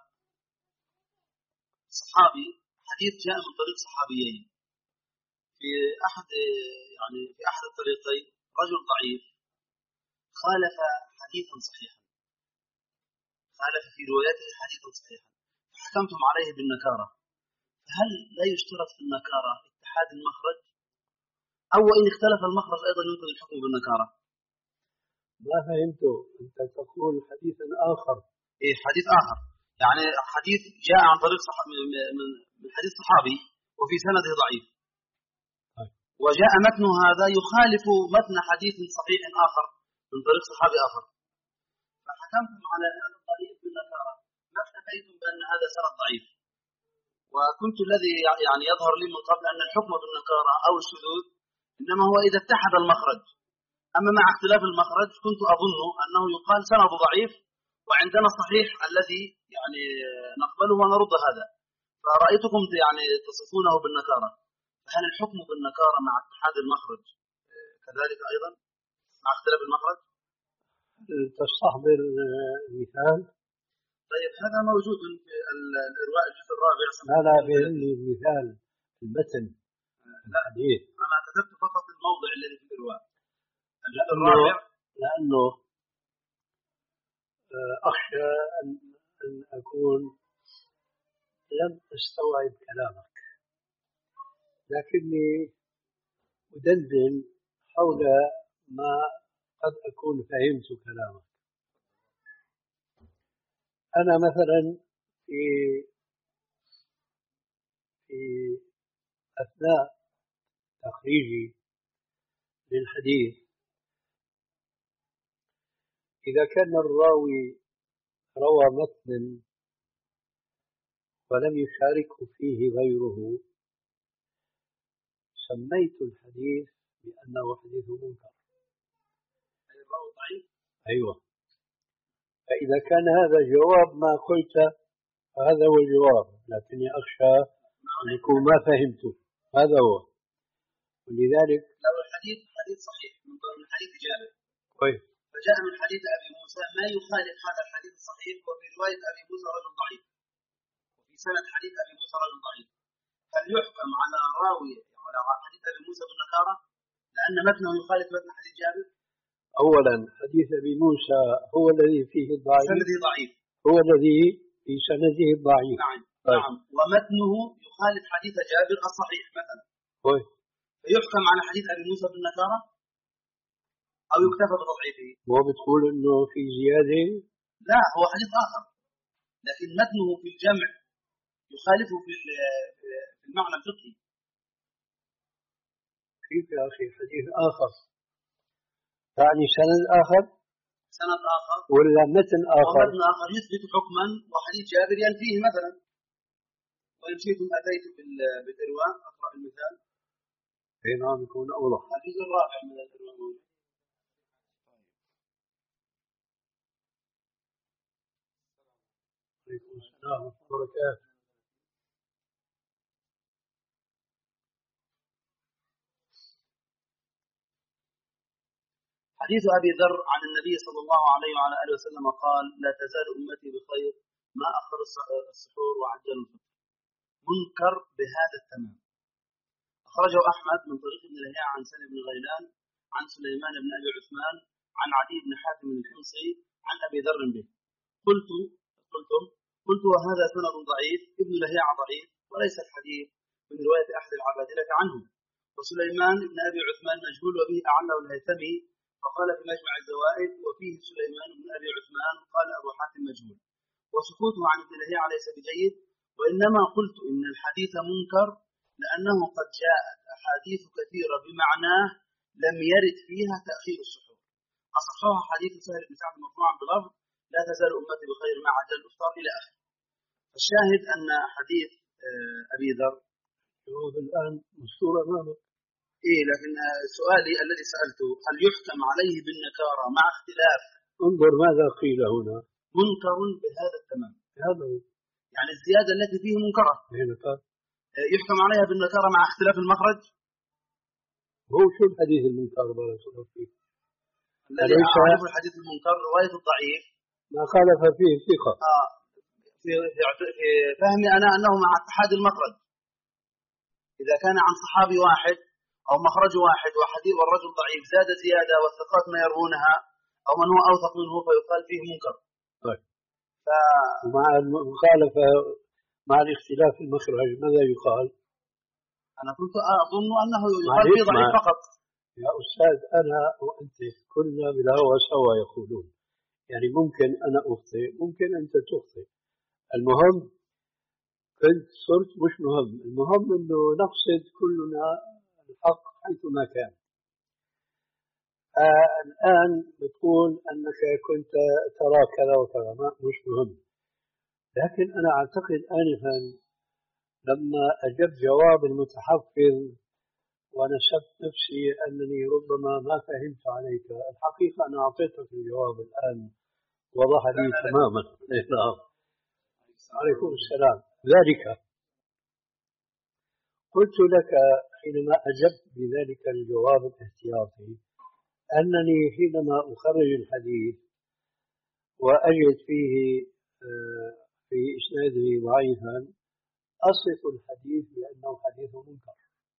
صحابي حديث جاء من طريق صحابيين، في أحد يعني في أحد الطريقين رجل ضعيف خالف حديثا صحيحا، خالف في روايته حديثا صحيحا، فحكمتم عليه بالنكارة. هل لا يشترط في النكارة اتحاد المخرج، أو إن اختلف المخرج أيضا يمكن الحكم بالنكارة؟ ما فهمت، أنت تقول حديثا آخر. إيه حديث آخر، يعني حديث جاء عن طريق صح... من حديث صحابي وفي سنده ضعيف، وجاء متن هذا يخالف متن حديث صحيح آخر من طريق صحابي آخر، فحكمتم على هذا الضعيف بالنكارة، ما اكتفيتم بأن هذا سند ضعيف. وكنت الذي يعني يظهر لي من قبل أن الحكم بالنكارة أو الشذوذ إنما هو إذا اتحد المخرج، أما مع اختلاف المخرج كنت أظن أنه يقال سند ضعيف وعندنا صحيح الذي يعني نقبله ونرد هذا، فرأيتكم يعني تصفونه بالنكارة. هل الحكم بالنكارة مع اتحاد المخرج كذلك أيضا مع اختلاف المخرج؟ تستحضر المثال؟ طيب هذا موجود في الإرواء الجزء الرابع. هذا بالمثال المتن الحديث. أنا كتبت فقط الموضع الذي في الإرواء الجزء لأنه, الرابع، لأنه أخشى أن أكون لم أستوعب كلامك، لكني أدندن حول ما قد أكون فهمت كلامك. أنا مثلا في في أثناء تخريجي للحديث إذا كان الراوي روى متنا ولم يشاركه فيه غيره سميت الحديث بأنه حديث منكر. الراوي ضعيف. أيوة. فإذا كان هذا جواب ما قلت فهذا هو الجواب، لكني أخشى أن يكون ما فهمته. هذا هو. ولذلك لو الحديث حديث صحيح من حديث جابر طيب فجاء من حديث أبي موسى ما يخالف هذا الحديث الصحيح، وفي رواية أبي موسى رجل ضعيف، وفي سند حديث أبي موسى رجل ضعيف، هل يحكم على راوي على حديث أبي موسى بالنكارة لأن متنه يخالف متن حديث جابر؟ أولا حديث أبي موسى هو الذي فيه الضعيف، سنده ضعيف، هو الذي في سنده الضعيف. نعم. طيب. نعم، ومتنه يخالف حديث جابر الصحيح مثلا، طيب. فيحكم على حديث أبي موسى بالنكارة أو يكتفى بتضعيفه؟ هو بتقول إنه في زيادة؟ لا، هو حديث آخر لكن متنه في الجمع يخالفه في في المعنى الفقهي. كيف يا أخي حديث آخر؟ يعني سند آخر؟ سند آخر ولا متن آخر؟ ومتن آخر يثبت حكما وحديث جابر ينفيه مثلا. وإن شئتم أتيت بالإرواء أقرأ المثال. أي نعم يكون أوضح. الجزء الرابع من الإرواء موجود. عليكم السلام ورحمة الله وبركاته. حديث أبي ذر عن النبي صلى الله عليه وعلى آله وسلم قال: لا تزال أمتي بخير ما أخر السحور وعجل الفطر. منكر بهذا التمام. أخرجه أحمد من طريق ابن لهيعة عن سالم بن غيلان عن سليمان بن أبي عثمان عن عدي بن حاتم الحمصي عن أبي ذر به. قلت قلت قلت وهذا سند ضعيف، ابن لهيعة ضعيف، وليس الحديث من رواية أحد العبادلة عنه. وسليمان بن أبي عثمان مجهول، وبه أعله الهيثمي فقال في مجمع الزوائد وفيه سليمان بن أبي عثمان، قال أبو حاتم مجهول. وسكوته عن ابن لهيعة ليس بجيد، وإنما قلت إن الحديث منكر لأنه قد جاءت أحاديث كثيرة بمعناه لم يرد فيها تأخير السحور. أصحها حديث سهل بن سعد مرفوعا بلفظ لا تزال أمتي بخير ما عجل الإفطار إلى آخره. الشاهد أن حديث أبي ذر جواب الآن مستور أمامك. إيه، لكن سؤالي الذي سألته هل يحكم عليه بالنكارة مع اختلاف؟ انظر ماذا قيل هنا. منكر بهذا التمام. هذا هو. يعني الزيادة التي فيه منكرة يحكم عليها بالنكارة مع اختلاف المخرج. هو شو الحديث المنكر بارك الله فيك؟ الذي أعرف الحديث المنكر رواية الضعيف ما خالف فيه ثقة. آه في في فهمي أنا أنه مع اتحاد المخرج، إذا كان عن صحابي واحد أو مخرج واحد وحديث والرجل ضعيف زاد زيادة والثقات ما يروونها أو من هو أوثق منه فيقال فيه منكر. طيب. ف... مع المخالفة مع الاختلاف المخرج ماذا يقال؟ أنا كنت أظن أنه يقال فيه ضعيف فقط. يا أستاذ أنا وأنت كلنا بالهوى سوا يقولون، يعني ممكن أنا أخطئ ممكن أنت تخطئ، المهم كنت صرت مش مهم، المهم أنه نقصد كلنا الحق حيثما كان. آه الآن بتقول أنك كنت ترى كذا وكذا، مش مهم، لكن أنا أعتقد آنفا لما أجبت جواب المتحفظ ونسبت نفسي أنني ربما ما فهمت عليك، الحقيقة أنا أعطيتك الجواب الآن وضح لي تماما. نعم. عليكم السلام. ذلك قلت لك حينما أجبت بذلك الجواب الاحتياطي أنني حينما أخرج الحديث وأجد فيه في إسناده ضعيفا أصف الحديث بأنه حديث منكر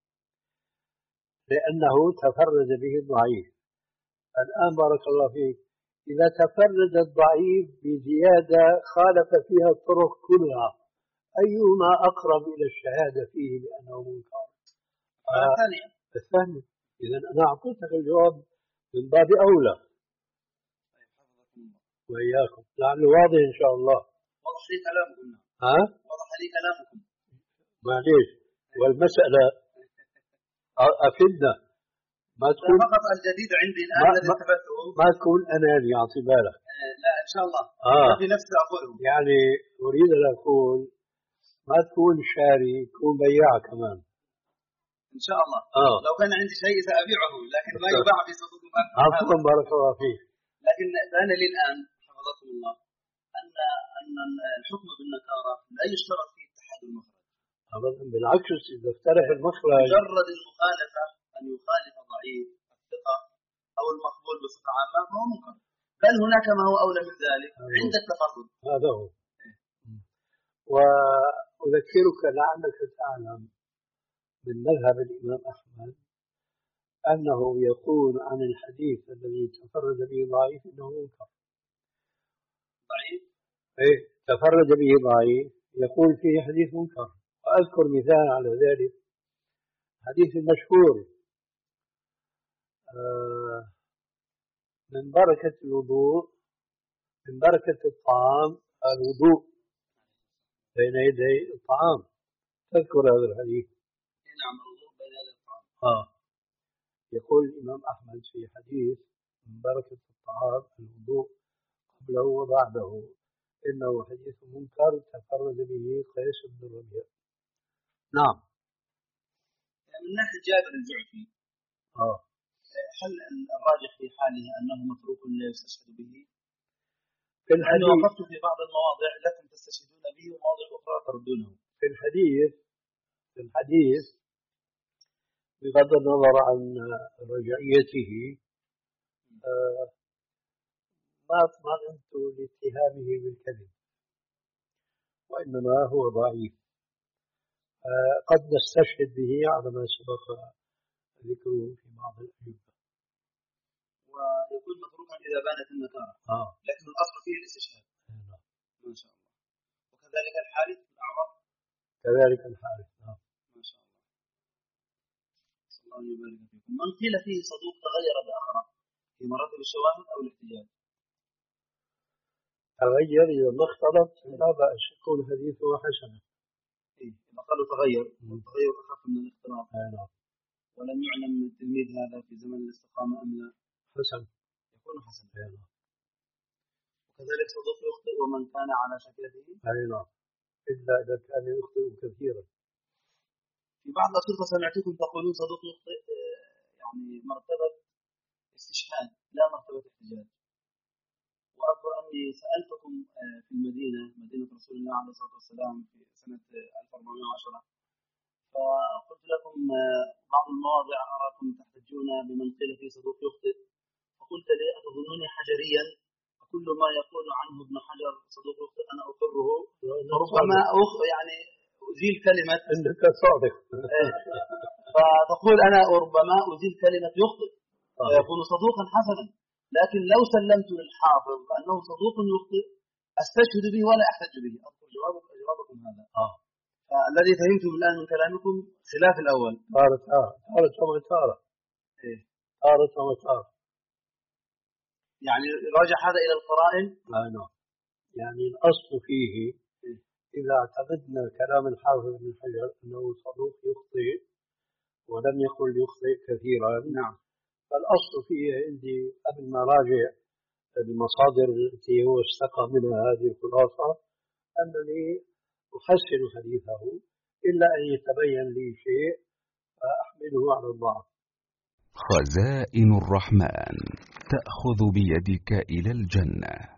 لأنه تفرد به الضعيف. الآن بارك الله فيك إذا تفرد الضعيف بزيادة خالف فيها الطرق كلها أيهما أقرب إلى الشهادة فيه بأنه منكر؟ آه الثانية. الثاني. إذا أنا أعطيتك الجواب من باب أولى. وإياكم لعله واضح إن شاء الله. وضح لي كلامكم. ها؟ وضح لي كلامكم. معليش والمسألة أفدنا ما تكون فقط الجديد عندي الآن الذي انتبهته ما تكون أناني أعطي بالك. لا إن شاء الله. آه. في نفسي أقوله. يعني أريد أن أقول ما تكون شاري تكون بياع كمان. إن شاء الله. آه. لو كان عندي شيء سأبيعه لكن ما يباع في سوق المال. عفوا بارك الله فيك. لكن بان لي الآن حفظكم الله أن أن الحكم بالنكارة لا يشترط فيه اتحاد المخرج. أبدا بالعكس إذا افترح المخرج مجرد المخالفة أن يخالف ضعيف الثقة أو المقبول بصفة عامة فهو منكر، بل هناك ما هو أولى من ذلك عند التفرد. هذا هو. وأذكرك لعلك تعلم من مذهب الإمام أحمد أنه يقول عن الحديث الذي تفرد به ضعيف إنه منكر. ضعيف؟ إيه تفرد به ضعيف يقول فيه حديث منكر. وأذكر مثال على ذلك حديث المشهور آه من بركة الوضوء من بركة الطعام الوضوء بين يدي الطعام. تذكر هذا الحديث؟ نعم الوضوء بين يدي الطعام. آه يقول الإمام أحمد في حديث من بركة الطعام الوضوء قبله وبعده إنه حديث منكر تفرد به قيس بن الربيع. نعم. من ناحية جابر الجعفي آه. هل الراجح في حاله أنه متروك لا يستشهد به؟ في الحديث وقفت في بعض المواضع لكم تستشهدون به ومواضع أخرى تردونه. في الحديث في الحديث بغض النظر عن رجعيته آه ما اطمأنت لاتهامه بالكذب وإنما هو ضعيف. آه قد نستشهد به على ما سبق ذكره في بعض الأجوبة. ويكون متروكا إذا بانت النكارة. آه. لكن الأصل فيه الاستشهاد. آه. ما شاء الله. وكذلك الحادث الأعراب كذلك الحارث. نعم. ما شاء الله. صلى الله يبارك فيكم. من قيل فيه صدوق تغير بآخره في مراتب الشواهد أو الاحتجاج؟ تغير إذا ما اختلط لا بأس يكون حديثه حسنا. إيه، إذا قالوا تغير التغير أخف من الاختلاط. نعم. ولم يعلم التلميذ هذا في زمن الاستقامة أم لا؟ حسن. يكون حسنا. نعم. وكذلك صدوق يخطئ ومن كان على شكله. نعم. إلا إذا كان يخطئ كثيرا. في بعض الأشرطة سمعتكم تقولون صدوق يخطئ يعني مرتبة استشهاد لا مرتبة احتجاج. وأذكر أني سألتكم في المدينة مدينة رسول الله عليه الصلاة والسلام في سنة ألف وأربعمائة وعشرة، فقلت لكم بعض المواضع أراكم تحتجون بمن قيل فيه صدوق يخطئ، فقلت لي أتظنوني حجريا؟ فكل ما يقول عنه ابن حجر صدوق يخطئ أنا أقره، وربما أخ يعني أزيل كلمة إنك صادق. فتقول أنا ربما أزيل كلمة يخطئ ويكون صدوقا حسنا، لكن لو سلمت للحافظ أنه صدوق يخطئ أستشهد به ولا أحتج به. أذكر جوابكم هذا. آه. فالذي فهمته الآن من كلامكم خلاف الأول. صارت آه صارت وما صارت. إيه. صارت وما صارت. يعني راجع هذا إلى القرائن. آه نعم. يعني الأصل فيه إذا اعتقدنا كلام الحافظ بن حجر أنه صدوق يخطئ ولم يقل يخطئ كثيرا. نعم. فالأصل فيه عندي قبل ما راجع المصادر التي هو استقى منها هذه الخلاصة أنني أحسن حديثه إلا أن يتبين لي شيء فأحمله على الضعف. خزائن الرحمن تأخذ بيدك إلى الجنة.